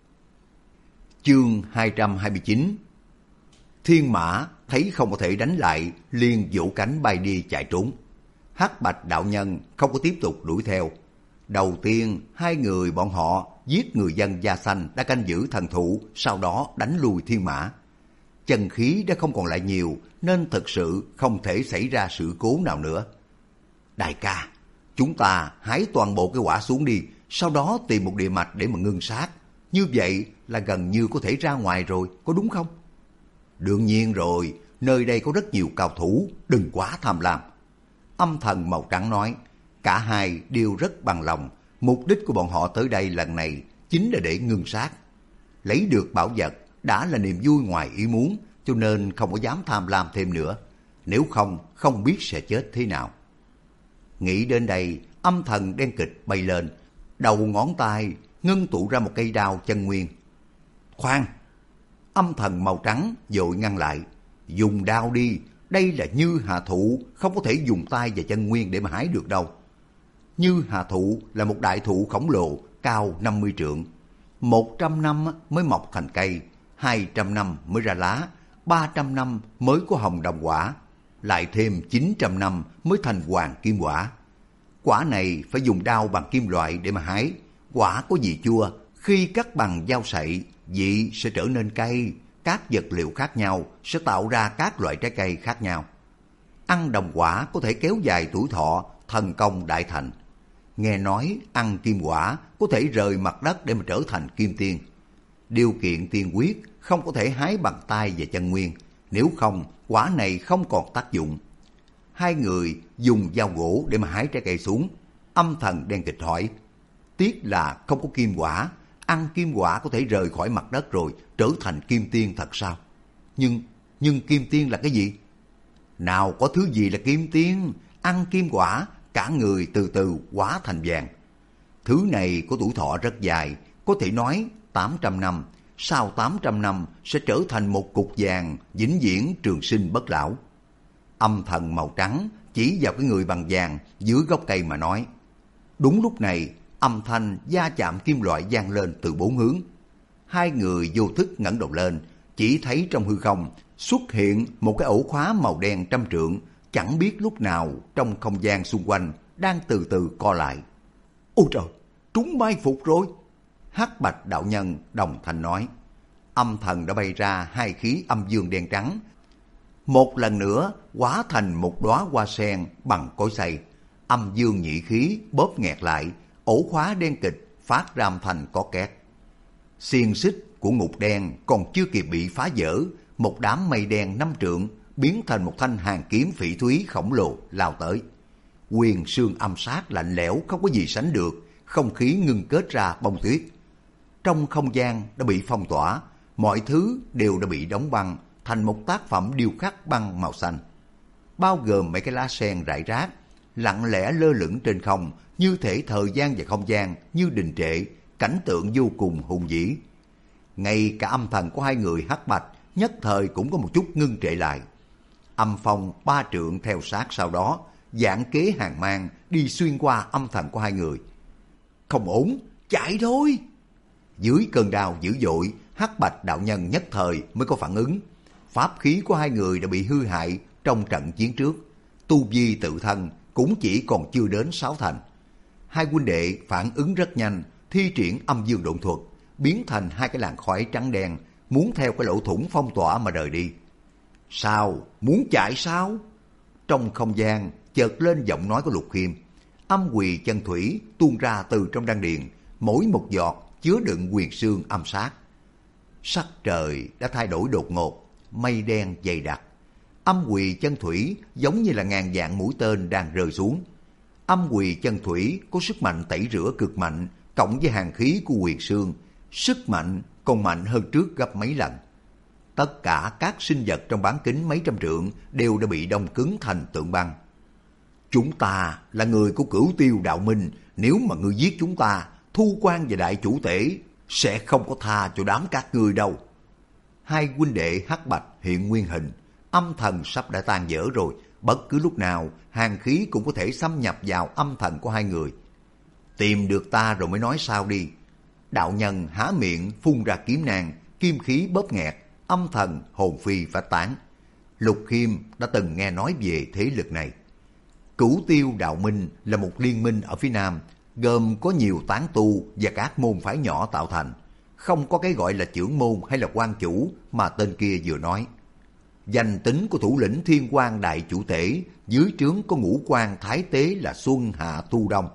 Chương 229. Thiên mã thấy không có thể đánh lại, liền vỗ cánh bay đi chạy trốn. Hắc bạch đạo nhân không có tiếp tục đuổi theo. Đầu tiên hai người bọn họ giết người dân da xanh đã canh giữ thần thụ, sau đó đánh lui thiên mã. Chân khí đã không còn lại nhiều nên thực sự không thể xảy ra sự cố nào nữa. Đại ca, chúng ta hái toàn bộ cái quả xuống đi, sau đó tìm một địa mạch để mà ngưng sát. Như vậy là gần như có thể ra ngoài rồi, có đúng không? Đương nhiên rồi, nơi đây có rất nhiều cao thủ, đừng quá tham lam. Âm thần màu trắng nói, cả hai đều rất bằng lòng, mục đích của bọn họ tới đây lần này chính là để ngưng sát. Lấy được bảo vật đã là niềm vui ngoài ý muốn, cho nên không có dám tham lam thêm nữa. Nếu không, không biết sẽ chết thế nào. Nghĩ đến đây, âm thần đen kịch bay lên, đầu ngón tay ngưng tụ ra một cây đao chân nguyên. Khoan! Âm thần màu trắng vội ngăn lại. Dùng đao đi, đây là Như Hà Thụ, không có thể dùng tay và chân nguyên để mà hái được đâu. Như Hà Thụ là một đại thụ khổng lồ, cao 50 trượng. 100 năm mới mọc thành cây, 200 năm mới ra lá, 300 năm mới có hồng đồng quả, lại thêm 900 năm mới thành hoàng kim quả. Quả này phải dùng đao bằng kim loại để mà hái. Quả có vị chua, khi cắt bằng dao sậy, vị sẽ trở nên cay, các vật liệu khác nhau sẽ tạo ra các loại trái cây khác nhau. Ăn đồng quả có thể kéo dài tuổi thọ, thần công đại thành. Nghe nói ăn kim quả có thể rời mặt đất để mà trở thành kim tiên. Điều kiện tiên quyết không có thể hái bằng tay và chân nguyên, nếu không quả này không còn tác dụng. Hai người dùng dao gỗ để mà hái trái cây xuống. Âm thần đen kịch hỏi, tiếc là không có kim quả, ăn kim quả có thể rời khỏi mặt đất rồi trở thành kim tiên thật sao? Nhưng kim tiên là cái gì? Nào có thứ gì là kim tiên, ăn kim quả cả người từ từ hóa thành vàng. Thứ này có tuổi thọ rất dài, có thể nói 800 năm, sau 800 năm sẽ trở thành một cục vàng vĩnh viễn trường sinh bất lão. Âm thần màu trắng chỉ vào cái người bằng vàng dưới gốc cây mà nói. Đúng lúc này, âm thanh va chạm kim loại vang lên từ bốn hướng. Hai người vô thức ngẩng đầu lên, chỉ thấy trong hư không xuất hiện một cái ổ khóa màu đen trăm trượng, chẳng biết lúc nào trong không gian xung quanh đang từ từ co lại. Ôi trời, trúng mai phục rồi! Hắc Bạch đạo nhân đồng thanh nói. Âm thần đã bay ra hai khí âm dương đen trắng, một lần nữa hóa thành một đóa hoa sen bằng cối xay. Âm dương nhị khí bóp nghẹt lại, ổ khóa đen kịch phát ra âm thanh có két. Xiềng xích của ngục đen còn chưa kịp bị phá vỡ, một đám mây đen 5 trượng biến thành một thanh hàn kiếm phỉ thúy khổng lồ lao tới. Quyền xương âm sát lạnh lẽo không có gì sánh được, không khí ngưng kết ra bông tuyết. Trong không gian đã bị phong tỏa, mọi thứ đều đã bị đóng băng thành một tác phẩm điêu khắc băng màu xanh, bao gồm mấy cái lá sen rải rác, lặng lẽ lơ lửng trên không, như thể thời gian và không gian như đình trệ, cảnh tượng vô cùng hùng vĩ. Ngay cả âm thần của hai người Hắc Bạch nhất thời cũng có một chút ngưng trệ lại. Âm phong 3 trượng theo sát sau đó, giảng kế hàng mang đi xuyên qua âm thần của hai người. Không ổn, chạy thôi! Dưới cơn đau dữ dội, Hắc Bạch đạo nhân nhất thời mới có phản ứng. Pháp khí của hai người đã bị hư hại trong trận chiến trước, tu vi tự thân cũng chỉ còn chưa đến 6 thành. Hai huynh đệ phản ứng rất nhanh, thi triển âm dương độn thuật, biến thành hai cái làn khói trắng đen, muốn theo cái lỗ thủng phong tỏa mà rời đi. Sao? Muốn chạy sao? Trong không gian chợt lên giọng nói của Lục Khiêm. Âm quỳ chân thủy tuôn ra từ trong đan điền, mỗi một giọt chứa đựng quyền xương âm sát. Sắc trời đã thay đổi đột ngột, mây đen dày đặc. Âm quỳ chân thủy giống như là ngàn vạn mũi tên đang rơi xuống. Âm quỳ chân thủy có sức mạnh tẩy rửa cực mạnh, cộng với hàn khí của quyền xương, sức mạnh còn mạnh hơn trước gấp mấy lần. Tất cả các sinh vật trong bán kính mấy trăm trượng đều đã bị đông cứng thành tượng băng. Chúng ta là người của Cửu Tiêu đạo minh, nếu mà ngươi giết chúng ta, Thu Quan và đại chủ tể sẽ không có tha cho đám các ngươi đâu. Hai huynh đệ Hắc Bạch hiện nguyên hình, âm thần sắp đã tan vỡ rồi, bất cứ lúc nào hàn khí cũng có thể xâm nhập vào âm thần của hai người. Tìm được ta rồi mới nói sao đi. Đạo nhân há miệng phun ra kiếm nàng, kim khí bóp nghẹt, âm thần hồn phi phách tán. Lục Khiêm đã từng nghe nói về thế lực này. Cửu Tiêu đạo minh là một liên minh ở phía Nam, gồm có nhiều tán tu và các môn phái nhỏ tạo thành, không có cái gọi là trưởng môn hay là quan chủ mà tên kia vừa nói. Danh tính của thủ lĩnh Thiên Quan đại chủ tể, dưới trướng có ngũ quan thái tế là Xuân Hạ Thu Đông.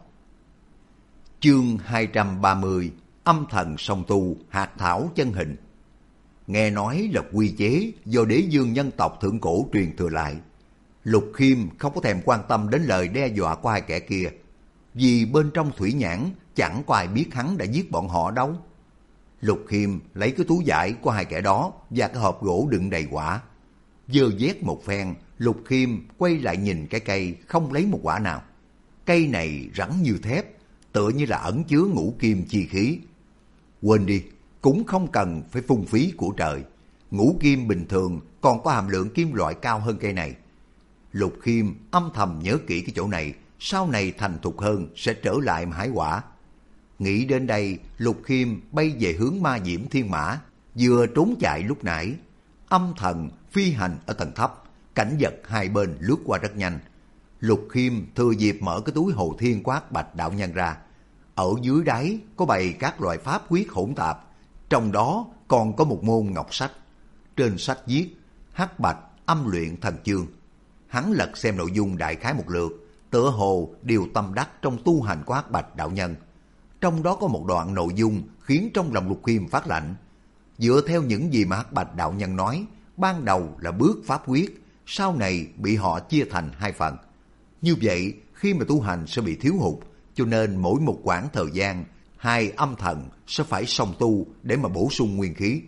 Chương 230, âm thần song tu, hạt thảo chân hình. Nghe nói là quy chế do đế dương nhân tộc thượng cổ truyền thừa lại. Lục Khiêm không có thèm quan tâm đến lời đe dọa của hai kẻ kia, vì bên trong thủy nhãn chẳng có ai biết hắn đã giết bọn họ đâu. Lục Khiêm lấy cái túi vải của hai kẻ đó và cái hộp gỗ đựng đầy quả. Dơ vét một phen, Lục Khiêm quay lại nhìn cái cây không lấy một quả nào. Cây này rắn như thép, tựa như là ẩn chứa ngũ kim chi khí. Quên đi, cũng không cần phải phung phí của trời. Ngũ kim bình thường còn có hàm lượng kim loại cao hơn cây này. Lục Khiêm âm thầm nhớ kỹ cái chỗ này, sau này thành thục hơn sẽ trở lại mà hái quả. Nghĩ đến đây, Lục Khiêm bay về hướng Ma Diễm Thiên Mã, vừa trốn chạy lúc nãy. Âm thần phi hành ở tầng thấp, cảnh vật hai bên lướt qua rất nhanh. Lục Khiêm thừa dịp mở cái túi Hồ Thiên Quát Bạch đạo nhân ra. Ở dưới đáy có bày các loại pháp quyết hỗn tạp, trong đó còn có một môn ngọc sách. trên sách viết Hắc Bạch Âm Luyện Thần Chương. Hắn lật xem nội dung đại khái một lượt, tựa hồ đều tâm đắc trong tu hành của Hắc Bạch đạo nhân. Trong đó có một đoạn nội dung khiến trong lòng Lục Khiêm phát lạnh. Dựa theo những gì mà Hắc Bạch đạo nhân nói, ban đầu là bước pháp quyết, sau này bị họ chia thành hai phần. Như vậy, khi mà tu hành sẽ bị thiếu hụt, cho nên mỗi một quãng thời gian, hai âm thần sẽ phải song tu để mà bổ sung nguyên khí.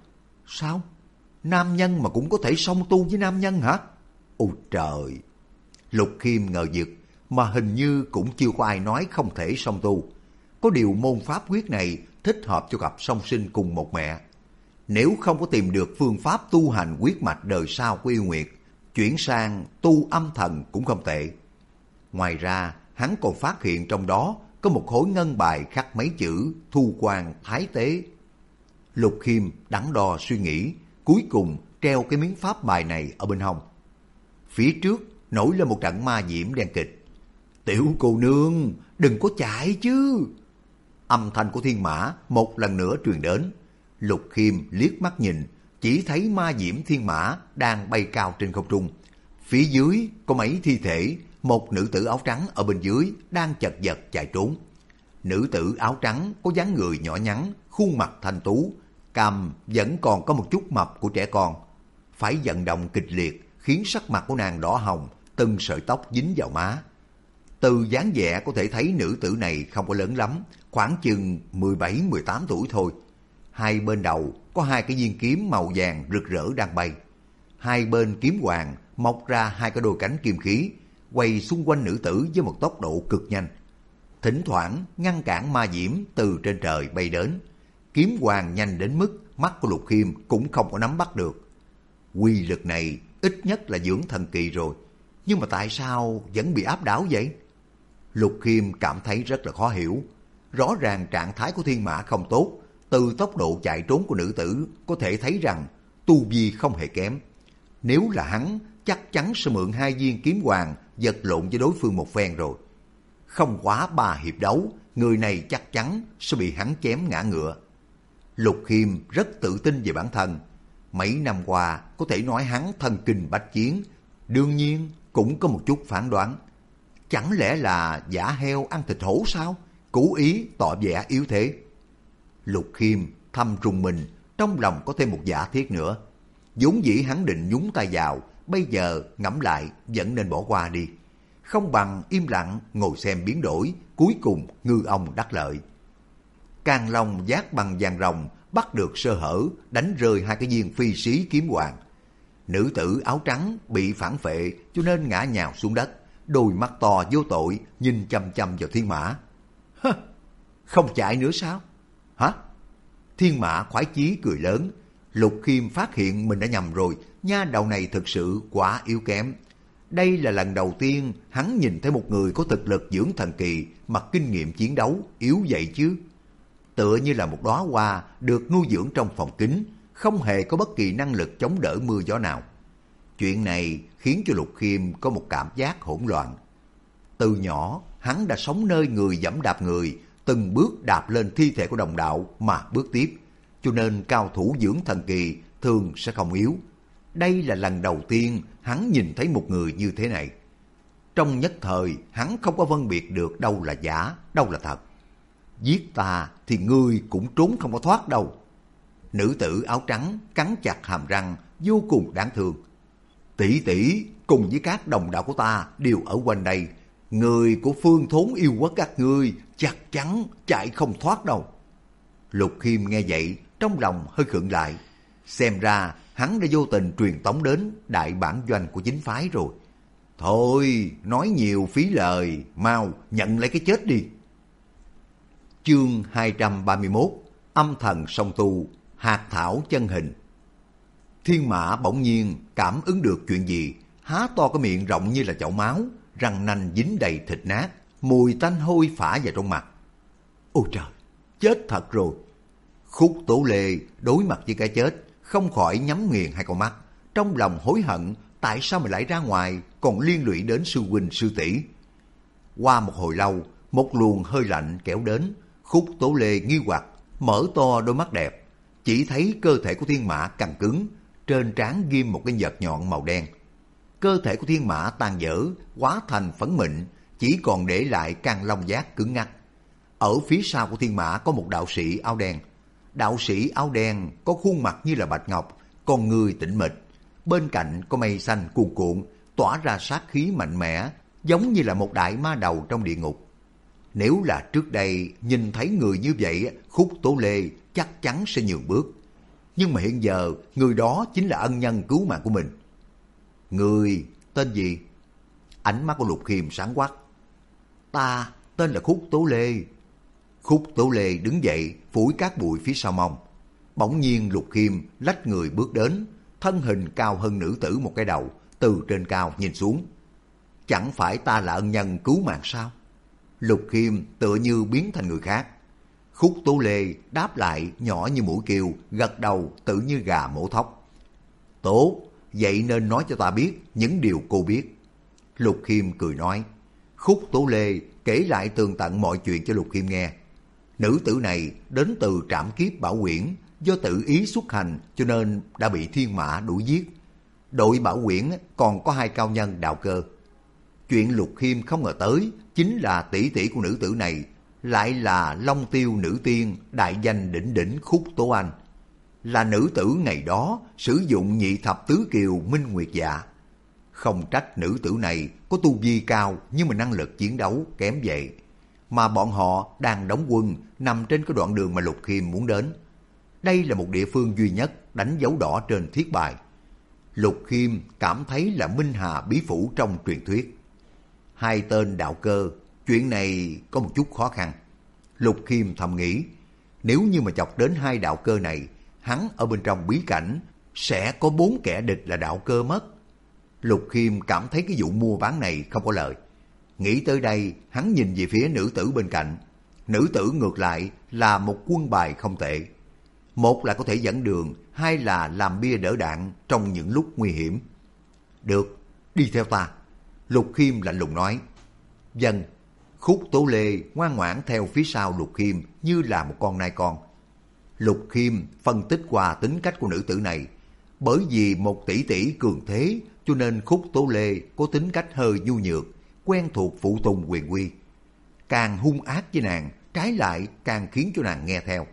Sao? Nam nhân mà cũng có thể song tu với nam nhân hả? Ôi trời! Lục Khiêm ngờ vực, mà hình như cũng chưa có ai nói không thể song tu. Có điều môn pháp quyết này thích hợp cho cặp song sinh cùng một mẹ. Nếu không có tìm được phương pháp tu hành huyết mạch đời sau của Yêu Nguyệt, chuyển sang tu âm thần cũng không tệ. Ngoài ra, hắn còn phát hiện trong đó có một khối ngân bài khắc mấy chữ Thu Quan Thái Tế. Lục Khiêm đắn đo suy nghĩ, cuối cùng treo cái miếng pháp bài này ở bên hông. Phía trước nổi lên một trận ma diễm đen kịch. Tiểu cô nương, đừng có chạy chứ! Âm thanh của Thiên Mã một lần nữa truyền đến. Lục Khiêm liếc mắt nhìn, chỉ thấy ma diễm Thiên Mã đang bay cao trên không trung. Phía dưới có mấy thi thể, một nữ tử áo trắng ở bên dưới đang chật vật chạy trốn. Nữ tử áo trắng có dáng người nhỏ nhắn, khuôn mặt thanh tú, cằm vẫn còn có một chút mập của trẻ con. Phải vận động kịch liệt khiến sắc mặt của nàng đỏ hồng, từng sợi tóc dính vào má. Từ dáng vẻ có thể thấy nữ tử này không có lớn lắm, khoảng chừng 17-18 tuổi thôi. Hai bên đầu có hai cái viên kiếm màu vàng rực rỡ đang bay. Hai bên kiếm hoàng mọc ra hai cái đôi cánh kim khí, quay xung quanh nữ tử với một tốc độ cực nhanh. Thỉnh thoảng ngăn cản ma diễm từ trên trời bay đến. Kiếm hoàng nhanh đến mức mắt của Lục Khiêm cũng không có nắm bắt được. Quy lực này ít nhất là dưỡng thần kỳ rồi, nhưng mà tại sao vẫn bị áp đảo vậy? Lục Khiêm cảm thấy rất là khó hiểu. Rõ ràng trạng thái của Thiên Mã không tốt, từ tốc độ chạy trốn của nữ tử có thể thấy rằng tu vi không hề kém. Nếu là hắn, chắc chắn sẽ mượn hai viên kiếm hoàng vật lộn với đối phương một phen rồi. Không quá 3 hiệp đấu, người này chắc chắn sẽ bị hắn chém ngã ngựa. Lục Khiêm rất tự tin về bản thân. Mấy năm qua có thể nói hắn thân kinh bách chiến, đương nhiên cũng có một chút phán đoán. Chẳng lẽ là giả heo ăn thịt hổ sao? Cố ý tỏ vẻ yếu thế. Lục Khiêm thầm rùng mình, trong lòng có thêm một giả thiết nữa. Vốn dĩ hắn định nhúng tay vào, bây giờ ngẫm lại vẫn nên bỏ qua đi. Không bằng im lặng ngồi xem biến đổi, cuối cùng ngư ông đắc lợi. Càn Long giác bằng vàng rồng bắt được sơ hở, đánh rơi hai cái viên phi sĩ kiếm hoàng. Nữ tử áo trắng bị phản phệ cho nên ngã nhào xuống đất, đôi mắt to vô tội nhìn chăm chăm vào Thiên Mã. Hơ, không chạy nữa sao? Hả? Thiên Mã khoái chí cười lớn. Lục Khiêm phát hiện mình đã nhầm rồi, nha đầu này thực sự quá yếu kém. Đây là lần đầu tiên hắn nhìn thấy một người có thực lực dưỡng thần kỳ mà kinh nghiệm chiến đấu yếu vậy chứ. Tựa như là một đóa hoa được nuôi dưỡng trong phòng kính, không hề có bất kỳ năng lực chống đỡ mưa gió nào. Chuyện này khiến cho Lục Khiêm có một cảm giác hỗn loạn. Từ nhỏ, hắn đã sống nơi người giẫm đạp người, từng bước đạp lên thi thể của đồng đạo mà bước tiếp, cho nên cao thủ dưỡng thần kỳ thường sẽ không yếu. Đây là lần đầu tiên hắn nhìn thấy một người như thế này. Trong nhất thời, hắn không có phân biệt được đâu là giả, đâu là thật. Giết ta thì ngươi cũng trốn không có thoát đâu. Nữ tử áo trắng cắn chặt hàm răng, vô cùng đáng thương. Tỷ tỷ cùng với các đồng đạo của ta đều ở quanh đây. Người của phương thốn yêu quốc các ngươi chắc chắn chạy không thoát đâu. Lục Khiêm nghe vậy, trong lòng hơi khựng lại. Xem ra hắn đã vô tình truyền tống đến đại bản doanh của chính phái rồi. Thôi, nói nhiều phí lời, mau nhận lấy cái chết đi. Chương 231, âm thần song tu, hạt thảo chân hình. Thiên Mã bỗng nhiên cảm ứng được chuyện gì, há to cái miệng rộng như là chậu máu, răng nanh dính đầy thịt nát, mùi tanh hôi phả vào trong mặt. Ôi trời, chết thật rồi. Khúc Tố Lê đối mặt với cái chết, không khỏi nhắm nghiền hai con mắt, trong lòng hối hận tại sao mình lại ra ngoài, còn liên lụy đến sư huynh sư tỷ. Qua một hồi lâu, một luồng hơi lạnh kéo đến. Khúc Tố Lê nghi hoặc, mở to đôi mắt đẹp, chỉ thấy cơ thể của Thiên Mã căng cứng, trên trán ghim một cái vợt nhọn màu đen. Cơ thể của thiên mã tan vỡ, hóa thành phấn mịn, chỉ còn để lại can long giác cứng ngắc. Ở phía sau của thiên mã có một đạo sĩ áo đen. Đạo sĩ áo đen có khuôn mặt như là bạch ngọc, con người tĩnh mịch. Bên cạnh có mây xanh cuồn cuộn, tỏa ra sát khí mạnh mẽ, giống như là một đại ma đầu trong địa ngục. Nếu là trước đây nhìn thấy người như vậy, Khúc Tố Lê chắc chắn sẽ nhường bước. Nhưng mà hiện giờ, người đó chính là ân nhân cứu mạng của mình. Người tên gì? Ánh mắt của Lục Khiêm sáng quắc. Ta tên là Khúc Tố Lê. Khúc Tố Lê đứng dậy, phủi cát bụi phía sau mông. Bỗng nhiên Lục Khiêm lách người bước đến, thân hình cao hơn nữ tử một cái đầu, từ trên cao nhìn xuống. Chẳng phải ta là ân nhân cứu mạng sao? Lục Khiêm tựa như biến thành người khác. Khúc Tố Lê đáp lại nhỏ như mũi kêu, gật đầu tự như gà mổ thóc. Tốt, vậy nên nói cho ta biết những điều cô biết. Lục Khiêm cười nói. Khúc Tố Lê kể lại tường tận mọi chuyện cho Lục Khiêm nghe. Nữ tử này đến từ trảm kiếp Bảo Quyển, do tự ý xuất hành cho nên đã bị thiên mã đuổi giết. Đội Bảo Quyển còn có 2 cao nhân đạo cơ. Chuyện Lục Khiêm không ngờ tới chính là tỷ tỷ của nữ tử này lại là Long Tiêu nữ tiên đại danh đỉnh đỉnh Khúc Tố Anh, là nữ tử ngày đó sử dụng nhị thập tứ kiều Minh Nguyệt Dạ. Không trách nữ tử này có tu vi cao nhưng mà năng lực chiến đấu kém vậy. Mà bọn họ đang đóng quân nằm trên cái đoạn đường mà Lục Khiêm muốn đến. Đây là một địa phương duy nhất đánh dấu đỏ trên thiết bài. Lục Khiêm cảm thấy là Minh Hà Bí Phủ trong truyền thuyết. 2 tên đạo cơ, chuyện này có một chút khó khăn. Lục Khiêm thầm nghĩ, nếu như mà chọc đến 2 đạo cơ này, hắn ở bên trong bí cảnh sẽ có 4 kẻ địch là đạo cơ mất. Lục Khiêm cảm thấy cái vụ mua bán này không có lời. Nghĩ tới đây, hắn nhìn về phía nữ tử bên cạnh. Nữ tử ngược lại là một quân bài không tệ. Một là có thể dẫn đường, 2 là làm bia đỡ đạn trong những lúc nguy hiểm. Được, đi theo ta. Lục Khiêm lạnh lùng nói. Vâng. Khúc Tố Lê ngoan ngoãn theo phía sau Lục Khiêm như là một con nai con. Lục Khiêm phân tích qua tính cách của nữ tử này. Bởi vì một tỷ tỷ cường thế cho nên Khúc Tố Lê có tính cách hơi nhu nhược, quen thuộc phụ tùng quyền quy. Càng hung ác với nàng, trái lại càng khiến cho nàng nghe theo.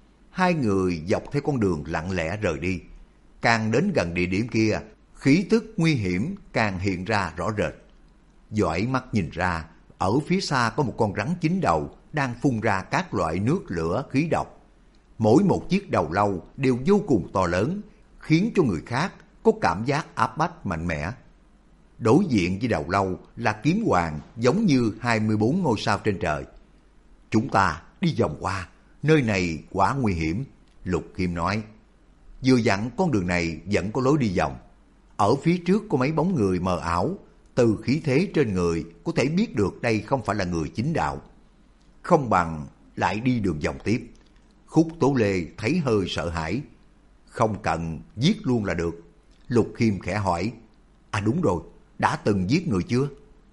2 người dọc theo con đường lặng lẽ rời đi. Càng đến gần địa điểm kia, khí tức nguy hiểm càng hiện ra rõ rệt. Dõi mắt nhìn ra, ở phía xa có một con rắn 9 đầu đang phun ra các loại nước lửa khí độc. Mỗi một chiếc đầu lâu đều vô cùng to lớn, khiến cho người khác có cảm giác áp bách mạnh mẽ. Đối diện với đầu lâu là kiếm hoàng giống như 24 ngôi sao trên trời. Chúng ta đi vòng qua, nơi này quá nguy hiểm, Lục Khiêm nói. Vừa dặn con đường này vẫn có lối đi vòng. Ở phía trước có mấy bóng người mờ ảo, từ khí thế trên người có thể biết được đây không phải là người chính đạo. Không bằng lại đi đường vòng tiếp. Khúc Tố Lê thấy hơi sợ hãi. Không cần, giết luôn là được. Lục Khiêm khẽ hỏi. À đúng rồi, đã từng giết người chưa?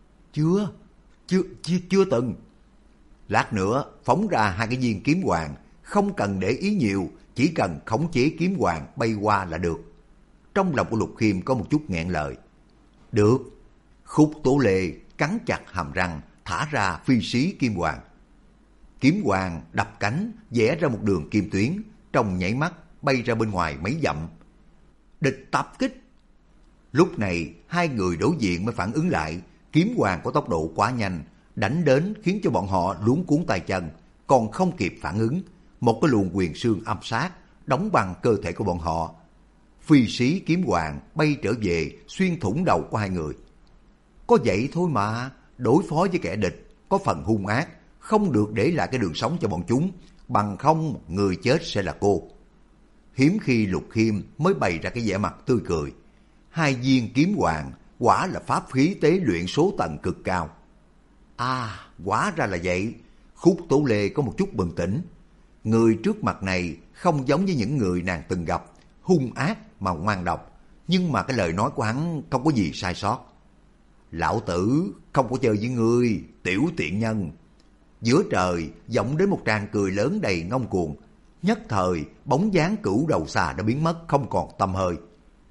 Chưa từng. Lát nữa phóng ra 2 cái viên kiếm hoàng, không cần để ý nhiều, chỉ cần khống chế kiếm hoàng bay qua là được. Trong lòng của Lục Khiêm có một chút nghẹn lời. Được. Khúc Tố Lê cắn chặt hàm răng, thả ra phi sĩ kiếm hoàng. Kiếm hoàng đập cánh, vẽ ra một đường kim tuyến, trong nhảy mắt bay ra bên ngoài mấy dặm. Địch tập kích. Lúc này 2 người đối diện mới phản ứng lại, kiếm hoàng có tốc độ quá nhanh, đánh đến khiến cho bọn họ luống cuống tay chân, còn không kịp phản ứng, một cái luồng quyền xương âm sát đóng băng cơ thể của bọn họ. Phi sĩ kiếm hoàng bay trở về xuyên thủng đầu của 2 người. Có vậy thôi mà, đối phó với kẻ địch có phần hung ác, không được để lại cái đường sống cho bọn chúng, bằng không người chết sẽ là cô. Hiếm khi Lục Khiêm mới bày ra cái vẻ mặt tươi cười. 2 viên kiếm hoàng quả là pháp khí tế luyện số tầng cực cao. À, hóa ra là vậy. Khúc Tố Lê có một chút bừng tỉnh. Người trước mặt này không giống với những người nàng từng gặp, hung ác mà ngoan độc, nhưng mà cái lời nói của hắn không có gì sai sót. Lão tử không có chơi với ngươi, tiểu tiện nhân. Giữa trời vọng đến một tràng cười lớn đầy ngông cuồng. Nhất thời bóng dáng Cửu Đầu Xà đã biến mất không còn tăm hơi.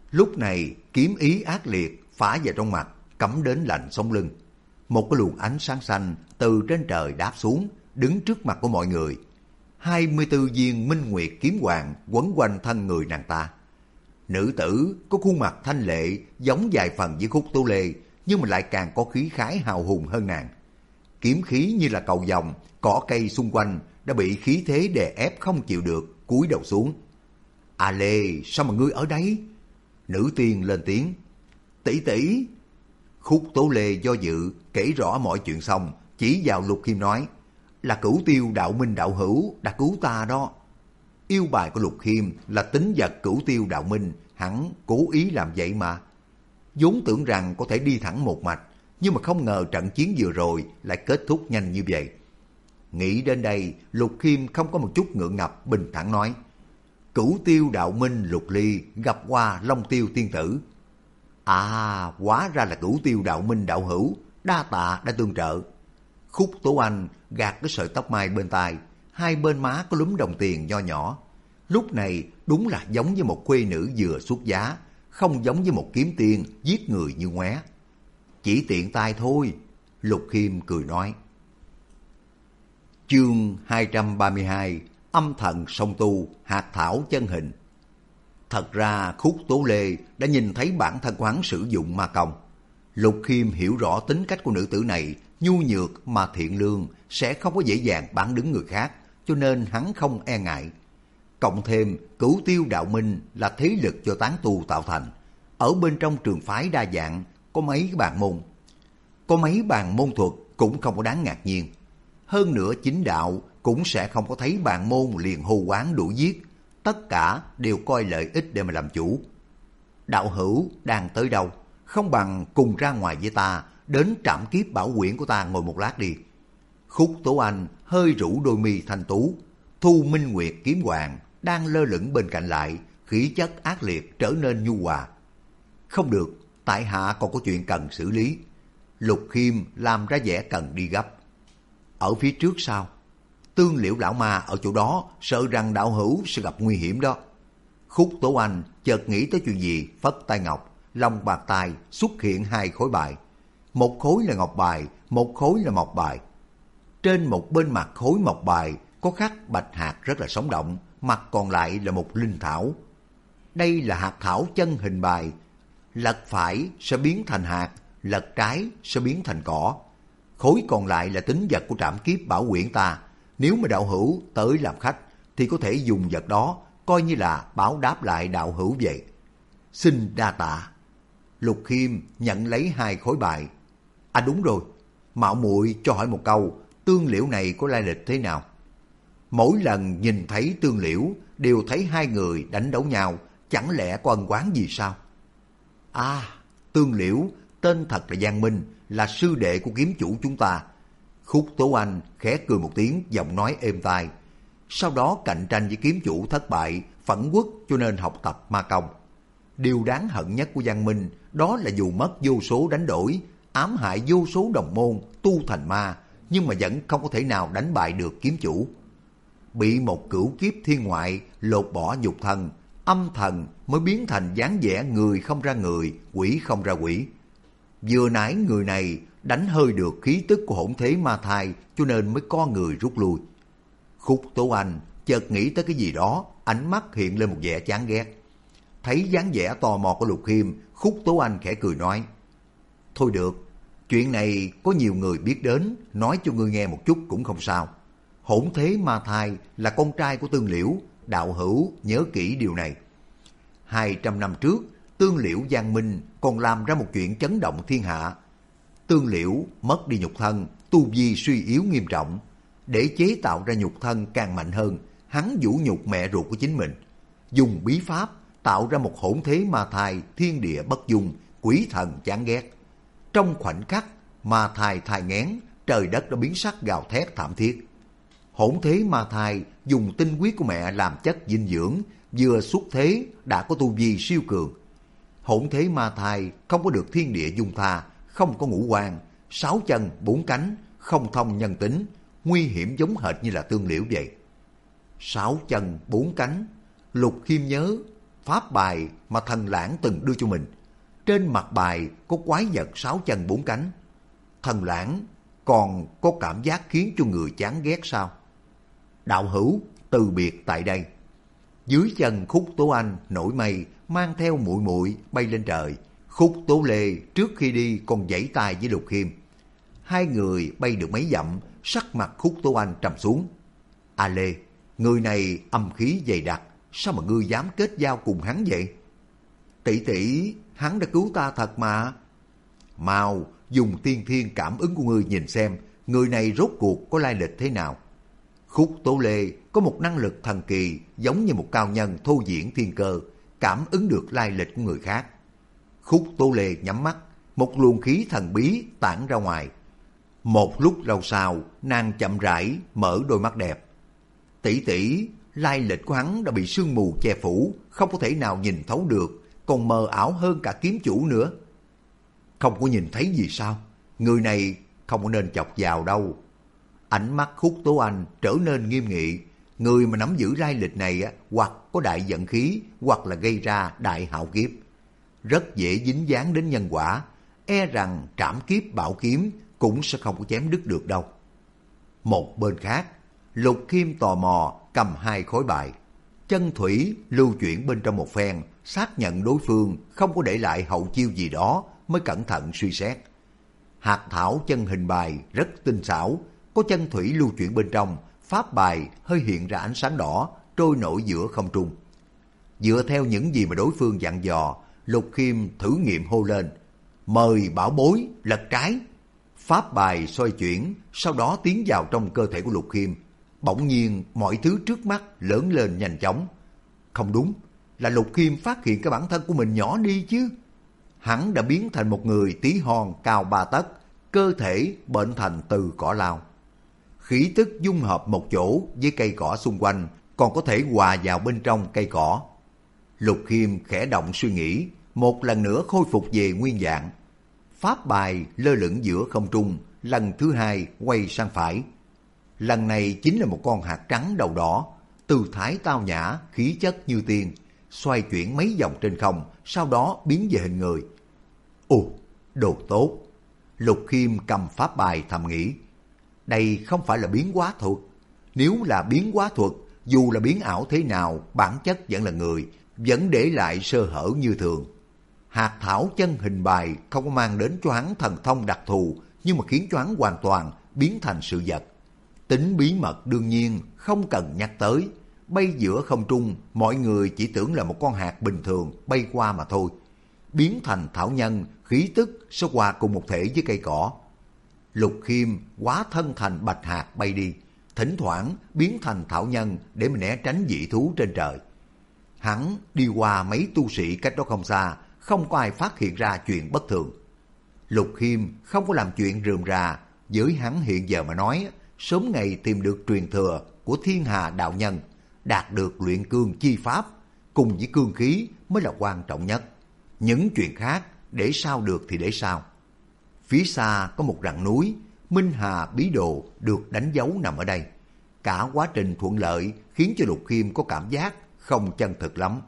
Lúc này kiếm ý ác liệt phá vào trong mặt, cắm đến lạnh sống lưng. Một cái luồng ánh sáng xanh từ trên trời đáp xuống, đứng trước mặt của mọi người. 24 viên minh nguyệt kiếm hoàng quấn quanh thân người nàng ta. Nữ tử có khuôn mặt thanh lệ giống vài phần với Khúc Tố Lê, nhưng mà lại càng có khí khái hào hùng hơn nàng. Kiếm khí như là cầu vồng, cỏ cây xung quanh đã bị khí thế đè ép không chịu được, cúi đầu xuống. "A Lê, sao mà ngươi ở đây?" Nữ tiên lên tiếng. "Tỷ tỷ." Khúc Tố Lê do dự, kể rõ mọi chuyện xong, chỉ vào Lục Khiêm nói, "Là Cửu Tiêu đạo minh đạo hữu đã cứu ta đó." Yêu bài của Lục Khiêm là tính vật Cửu Tiêu đạo minh, hắn cố ý làm vậy mà. Vốn tưởng rằng có thể đi thẳng một mạch, nhưng mà không ngờ trận chiến vừa rồi lại kết thúc nhanh như vậy. Nghĩ đến đây, Lục Khiêm không có một chút ngượng ngập, bình thản nói, "Cửu Tiêu đạo minh Lục Ly gặp qua Long Tiêu tiên tử." "À, hóa ra là Cửu Tiêu đạo minh đạo hữu, đa tạ đã tương trợ." Khúc Tố Anh gạt cái sợi tóc mai bên tai, hai bên má có lúm đồng tiền nho nhỏ. Lúc này đúng là giống như một khuê nữ vừa xuất giá, không giống như một kiếm tiên giết người như ngoé. "Chỉ tiện tay thôi." Lục Khiêm cười nói. Chương 232, âm thần song tu, hạt thảo chân hình. Thật ra Khúc Tố Lê đã nhìn thấy bản thân của hắn sử dụng ma công. Lục Khiêm hiểu rõ tính cách của nữ tử này, nhu nhược mà thiện lương, sẽ không có dễ dàng bán đứng người khác, cho nên hắn không e ngại. Cộng thêm Cửu Tiêu đạo minh là thế lực cho tán tu tạo thành. Ở bên trong trường phái đa dạng, có mấy bàn môn. Có mấy bàn môn thuật cũng không có đáng ngạc nhiên. Hơn nữa chính đạo cũng sẽ không có thấy bàn môn liền hô quán đuổi giết. Tất cả đều coi lợi ích để mà làm chủ. "Đạo hữu đang tới đâu? Không bằng cùng ra ngoài với ta, đến trảm kiếp bảo quyển của ta ngồi một lát đi." Khúc Tố Anh hơi rũ đôi mi thanh tú, thu minh nguyệt kiếm hoàng đang lơ lửng bên cạnh lại, khí chất ác liệt trở nên nhu hòa. "Không được, tại hạ còn có chuyện cần xử lý." Lục Khiêm làm ra vẻ cần đi gấp. "Ở phía trước sao?" "Tương Liễu lão ma ở chỗ đó, sợ rằng đạo hữu sẽ gặp nguy hiểm đó." Khúc Tố Anh chợt nghĩ tới chuyện gì, phất tay ngọc, lòng bàn tay xuất hiện hai khối bài. Một khối là ngọc bài, một khối là mộc bài. Trên một bên mặt khối mộc bài có khắc bạch hạt rất là sống động, mặt còn lại là một linh thảo. Đây là hạt thảo chân hình bài. Lật phải sẽ biến thành hạt, lật trái sẽ biến thành cỏ. Khối còn lại là tính vật của trảm kiếp bảo quyển ta. Nếu mà đạo hữu tới làm khách thì có thể dùng vật đó coi như là báo đáp lại đạo hữu vậy. "Xin đa tạ." Lục Khiêm nhận lấy hai khối bài. "À đúng rồi, mạo muội cho hỏi một câu, Tương Liễu này có lai lịch thế nào?" Mỗi lần nhìn thấy Tương Liễu đều thấy hai người đánh đấu nhau, chẳng lẽ có ân oán gì sao? "À, Tương Liễu tên thật là Giang Minh, là sư đệ của kiếm chủ chúng ta." Khúc Tố Anh khẽ cười một tiếng, giọng nói êm tai. Sau đó cạnh tranh với kiếm chủ thất bại, phẫn uất cho nên học tập ma công. Điều đáng hận nhất của Giang Minh đó là dù mất vô số đánh đổi, ám hại vô số đồng môn, tu thành ma, nhưng mà vẫn không có thể nào đánh bại được kiếm chủ. Bị một cửu kiếp thiên ngoại lột bỏ nhục thân, âm thần mới biến thành dáng vẻ người không ra người, quỷ không ra quỷ. Vừa nãy người này đánh hơi được khí tức của hỗn thế ma thai, cho nên mới co người rút lui. Khúc Tố Anh chợt nghĩ tới cái gì đó, ánh mắt hiện lên một vẻ chán ghét. Thấy dáng vẻ tò mò của Lục Khiêm, Khúc Tố Anh khẽ cười nói, "Thôi được, chuyện này có nhiều người biết đến, nói cho ngươi nghe một chút cũng không sao. Hỗn thế ma thai là con trai của Tương Liễu, đạo hữu nhớ kỹ điều này. 200 năm trước, Tương Liễu Giang Minh còn làm ra một chuyện chấn động thiên hạ. Tương Liễu mất đi nhục thân, tu vi suy yếu nghiêm trọng. Để chế tạo ra nhục thân càng mạnh hơn, hắn vũ nhục mẹ ruột của chính mình, dùng bí pháp tạo ra một hỗn thế ma thai thiên địa bất dung, quỷ thần chán ghét. Trong khoảnh khắc, ma thai thai nghén, trời đất đã biến sắc gào thét thảm thiết. Hỗn thế ma thai dùng tinh huyết của mẹ làm chất dinh dưỡng, vừa xuất thế đã có tu vi siêu cường. Hỗn thế ma thai không có được thiên địa dung tha, không có ngũ quan, 6 chân 4 cánh, không thông nhân tính, nguy hiểm giống hệt như là Tương Liễu vậy. 6 chân 4 cánh, Lục Khiêm nhớ, pháp bài mà thần lãng từng đưa cho mình. Trên mặt bài có quái vật 6 chân 4 cánh. Thần lãng còn có cảm giác khiến cho người chán ghét sao? Đạo hữu, từ biệt tại đây. Dưới chân Khúc Tố Anh nổi mây, mang theo muội muội bay lên trời. Khúc Tố Lê trước khi đi còn vẫy tay với Lục Khiêm. Hai người bay được mấy dặm, sắc mặt Khúc Tố Anh trầm xuống. A Lê, người này âm khí dày đặc, sao mà ngươi dám kết giao cùng hắn vậy? Tỷ tỷ, hắn đã cứu ta thật mà. Mau dùng tiên thiên cảm ứng của ngươi nhìn xem, người này rốt cuộc có lai lịch thế nào. Khúc Tố Lê có một năng lực thần kỳ giống như một cao nhân thô diễn thiên cơ, cảm ứng được lai lịch của người khác. Khúc Tố Lê nhắm mắt, một luồng khí thần bí tản ra ngoài. Một lúc lâu sau, nàng chậm rãi mở đôi mắt đẹp. Tỷ tỷ, lai lịch của hắn đã bị sương mù che phủ, không có thể nào nhìn thấu được, còn mờ ảo hơn cả kiếm chủ nữa. Không có nhìn thấy gì sao? Người này không có nên chọc vào đâu. Ánh mắt Khúc Tố Anh trở nên nghiêm nghị. Người mà nắm giữ lai lịch này hoặc có đại vận khí, hoặc là gây ra đại hạo kiếp. Rất dễ dính dáng đến nhân quả, e rằng trảm kiếp bảo kiếm cũng sẽ không có chém đứt được đâu. Một bên khác, Lục Khiêm tò mò cầm 2 khối bài. Chân thủy lưu chuyển bên trong một phen, xác nhận đối phương không có để lại hậu chiêu gì đó mới cẩn thận suy xét. Hạt thảo chân hình bài rất tinh xảo, có chân thủy lưu chuyển bên trong, pháp bài hơi hiện ra ánh sáng đỏ, trôi nổi giữa không trung. Dựa theo những gì mà đối phương dặn dò, Lục Khiêm thử nghiệm hô lên, mời bảo bối lật trái. Pháp bài xoay chuyển, sau đó tiến vào trong cơ thể của Lục Khiêm. Bỗng nhiên mọi thứ trước mắt lớn lên nhanh chóng. Không đúng, là Lục Khiêm phát hiện cái bản thân của mình nhỏ đi chứ. Hắn đã biến thành một người tí hon cao 3 tấc, cơ thể bệnh thành từ cỏ lao. Khí tức dung hợp một chỗ với cây cỏ xung quanh, còn có thể hòa vào bên trong cây cỏ. Lục Khiêm khẽ động suy nghĩ, một lần nữa khôi phục về nguyên dạng. Pháp bài lơ lửng giữa không trung, lần thứ 2 quay sang phải. Lần này chính là một con hạt trắng đầu đỏ, tư thái tao nhã, khí chất như tiên, xoay chuyển mấy vòng trên không, sau đó biến về hình người. Ồ, đồ tốt! Lục Khiêm cầm pháp bài thầm nghĩ. Đây không phải là biến hóa thuật. Nếu là biến hóa thuật, dù là biến ảo thế nào, bản chất vẫn là người, vẫn để lại sơ hở như thường. Hạt thảo chân hình bài không có mang đến cho hắn thần thông đặc thù, nhưng mà khiến cho hắn hoàn toàn biến thành sự vật. Tính bí mật đương nhiên không cần nhắc tới. Bay giữa không trung, mọi người chỉ tưởng là một con hạt bình thường bay qua mà thôi. Biến thành thảo nhân, khí tức sẽ hòa cùng một thể với cây cỏ. Lục Khiêm hóa thân thành bạch hạt bay đi, thỉnh thoảng biến thành thảo nhân để mà né tránh dị thú trên trời. Hắn đi qua mấy tu sĩ cách đó không xa, không có ai phát hiện ra chuyện bất thường. Lục Khiêm không có làm chuyện rườm rà, với hắn hiện giờ mà nói, sớm ngày tìm được truyền thừa của Thiên Hà đạo nhân, đạt được luyện cương chi pháp, cùng với cương khí mới là quan trọng nhất. Những chuyện khác để sao được thì để sao. Phía xa có một rặng núi, Minh Hà bí đồ được đánh dấu nằm ở đây. Cả quá trình thuận lợi khiến cho Lục Khiêm có cảm giác không chân thực lắm.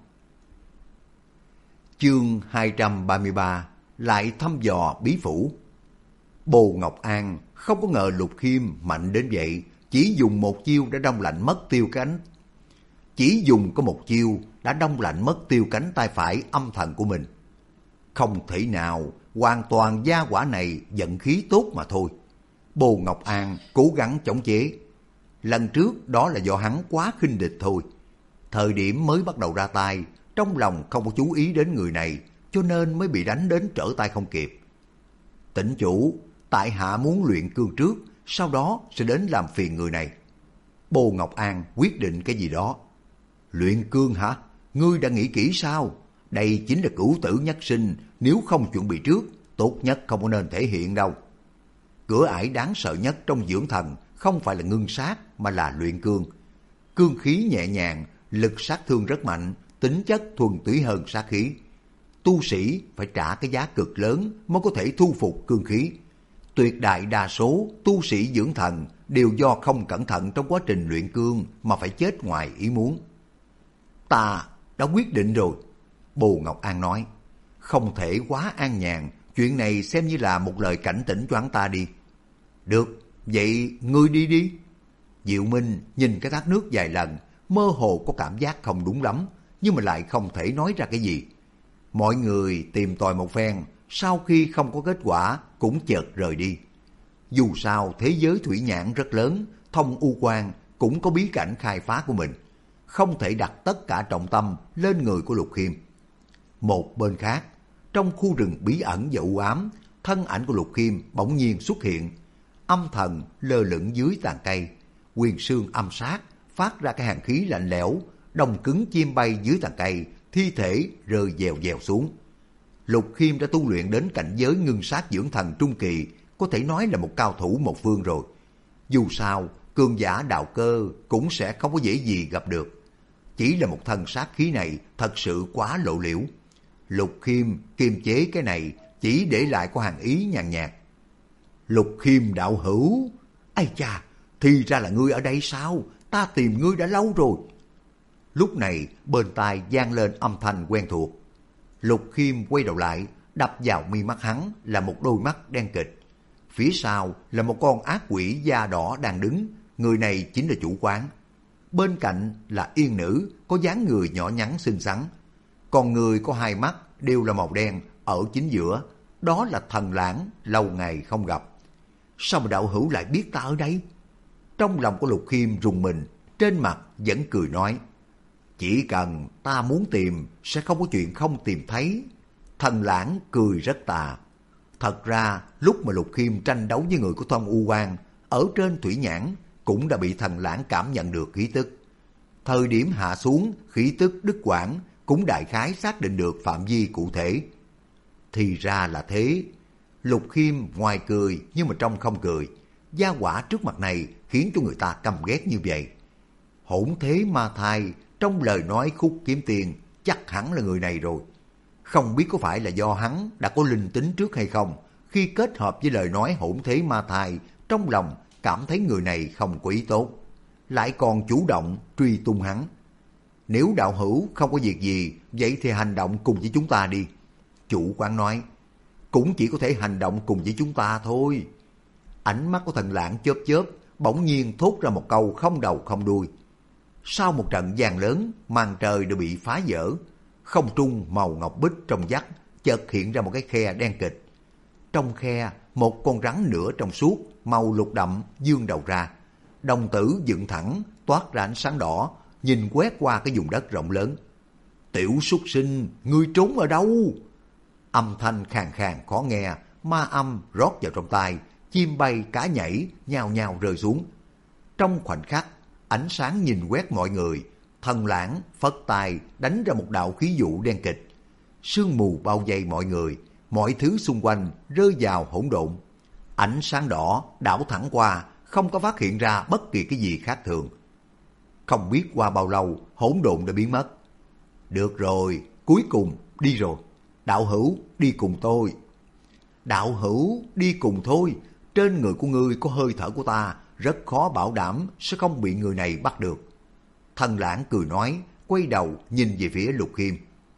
Chương 233 lại thăm dò bí phủ. Bồ Ngọc An không có ngờ Lục Khiêm mạnh đến vậy, chỉ dùng một chiêu đã đông lạnh mất tiêu cánh. Chỉ dùng có một chiêu đã đông lạnh mất tiêu cánh tay phải âm thần của mình. Không thể nào, hoàn toàn gia quả này vận khí tốt mà thôi. Bồ Ngọc An cố gắng chống chế. Lần trước đó là do hắn quá khinh địch thôi. Thời điểm mới bắt đầu ra tay, trong lòng không có chú ý đến người này, cho nên mới bị đánh đến trở tay không kịp. Tỉnh chủ, tại hạ muốn luyện cương trước, sau đó sẽ đến làm phiền người này. Bồ Ngọc An quyết định cái gì đó. Luyện cương hả? Ngươi đã nghĩ kỹ sao? Đây chính là cửu tử nhất sinh, nếu không chuẩn bị trước, tốt nhất không có nên thể hiện đâu. Cửa ải đáng sợ nhất trong dưỡng thần không phải là ngưng sát mà là luyện cương. Cương khí nhẹ nhàng, lực sát thương rất mạnh, tính chất thuần túy hơn sát khí. Tu sĩ phải trả cái giá cực lớn mới có thể thu phục cương khí. Tuyệt đại đa số tu sĩ dưỡng thần đều do không cẩn thận trong quá trình luyện cương mà phải chết ngoài ý muốn. Ta đã quyết định rồi. Bồ Ngọc An nói, không thể quá an nhàn, chuyện này xem như là một lời cảnh tỉnh cho hắn ta đi. Được, vậy ngươi đi đi. Diệu Minh nhìn cái thác nước vài lần, mơ hồ có cảm giác không đúng lắm, nhưng mà lại không thể nói ra cái gì. Mọi người tìm tòi một phen, sau khi không có kết quả cũng chợt rời đi. Dù sao thế giới thủy nhãn rất lớn, thông u quan cũng có bí cảnh khai phá của mình, không thể đặt tất cả trọng tâm lên người của Lục Khiêm. Một bên khác, trong khu rừng bí ẩn và u ám, thân ảnh của Lục Khiêm bỗng nhiên xuất hiện, âm thần lơ lửng dưới tàn cây, quyền xương âm sát phát ra cái hàn khí lạnh lẽo, đông cứng chim bay dưới tàn cây, thi thể rơi dèo dèo xuống. Lục Khiêm đã tu luyện đến cảnh giới ngưng sát dưỡng thần trung kỳ, có thể nói là một cao thủ một phương rồi. Dù sao, cường giả đạo cơ cũng sẽ không có dễ gì gặp được. Chỉ là một thân sát khí này thật sự quá lộ liễu. Lục Khiêm kiềm chế cái này, chỉ để lại có hàng ý nhàn nhạt. Lục Khiêm đạo hữu, ây cha, thì ra là ngươi ở đây sao? Ta tìm ngươi đã lâu rồi. Lúc này bên tai vang lên âm thanh quen thuộc. Lục Khiêm quay đầu lại, đập vào mi mắt hắn là một đôi mắt đen kịch. Phía sau là một con ác quỷ da đỏ đang đứng, người này chính là chủ quán. Bên cạnh là yên nữ có dáng người nhỏ nhắn xinh xắn. Còn người có hai mắt đều là màu đen ở chính giữa, đó là Thần Lãng lâu ngày không gặp. Sao mà đạo hữu lại biết ta ở đây? Trong lòng của Lục Khiêm rùng mình, trên mặt vẫn cười nói, chỉ cần ta muốn tìm sẽ không có chuyện không tìm thấy. Thần Lãng cười rất tà. Thật ra lúc mà Lục Khiêm tranh đấu với người của Thông U Quan ở trên thủy nhãn cũng đã bị Thần Lãng cảm nhận được khí tức. Thời điểm hạ xuống khí tức đứt quãng cũng đại khái xác định được phạm vi cụ thể. Thì ra là thế. Lục Khiêm ngoài cười nhưng mà trong không cười. Gia hỏa trước mặt này khiến cho người ta căm ghét như vậy. Hỗn thế ma thai, trong lời nói khúc kiếm tiền chắc hẳn là người này rồi. Không biết có phải là do hắn đã có linh tính trước hay không, khi kết hợp với lời nói hỗn thế ma thai, trong lòng cảm thấy người này không có ý tốt, lại còn chủ động truy tung hắn. Nếu đạo hữu không có việc gì, vậy thì hành động cùng với chúng ta đi. Chủ quán nói, cũng chỉ có thể hành động cùng với chúng ta thôi. Ánh mắt của Thần Lãng chớp chớp, bỗng nhiên thốt ra một câu không đầu không đuôi. Sau một trận giằng lớn, màn trời đã bị phá vỡ. Không trung màu ngọc bích trong vắt chợt hiện ra một cái khe đen kịch. Trong khe, một con rắn nửa trong suốt, màu lục đậm vươn đầu ra. Đồng tử dựng thẳng, toát ra ánh sáng đỏ, nhìn quét qua cái vùng đất rộng lớn. Tiểu súc sinh, ngươi trốn ở đâu? Âm thanh khàn khàn khó nghe, ma âm rót vào trong tai, chim bay cá nhảy nhao nhao rơi xuống. Trong khoảnh khắc, ánh sáng nhìn quét mọi người, Thần Lãng phất tay đánh ra một đạo khí vụ đen kịch. Sương mù bao vây mọi người, mọi thứ xung quanh rơi vào hỗn độn. Ánh sáng đỏ đảo thẳng qua, không có phát hiện ra bất kỳ cái gì khác thường. Không biết qua bao lâu, hỗn độn đã biến mất. Được rồi, cuối cùng đi rồi. Đạo hữu đi cùng tôi. Đạo hữu đi cùng thôi, trên người của ngươi có hơi thở của ta, rất khó bảo đảm sẽ không bị người này bắt được. Thần Lãng cười nói, quay đầu nhìn về phía Lục Khiêm.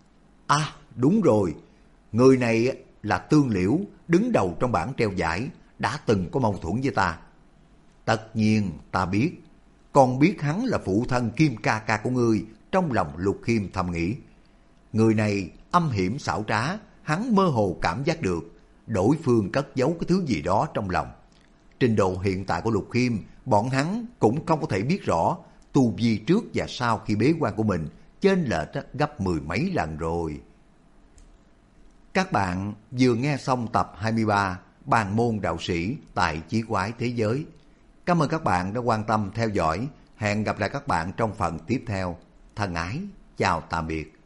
À, đúng rồi, người này là Tương Liễu, đứng đầu trong bảng treo giải, đã từng có mâu thuẫn với ta. Tất nhiên ta biết, còn biết hắn là phụ thân Kim ca ca của ngươi. Trong lòng Lục Khiêm thầm nghĩ, người này âm hiểm xảo trá, hắn mơ hồ cảm giác được đối phương cất giấu cái thứ gì đó trong lòng. Trình độ hiện tại của Lục Khiêm, bọn hắn cũng không có thể biết rõ tu vi trước và sau khi bế quan của mình chênh lệch gấp 10 mấy lần rồi. Các bạn vừa nghe xong tập 23 Bàn môn đạo sĩ tại Chí Quái Thế Giới. Cảm ơn các bạn đã quan tâm theo dõi. Hẹn gặp lại các bạn trong phần tiếp theo. Thân ái, chào tạm biệt.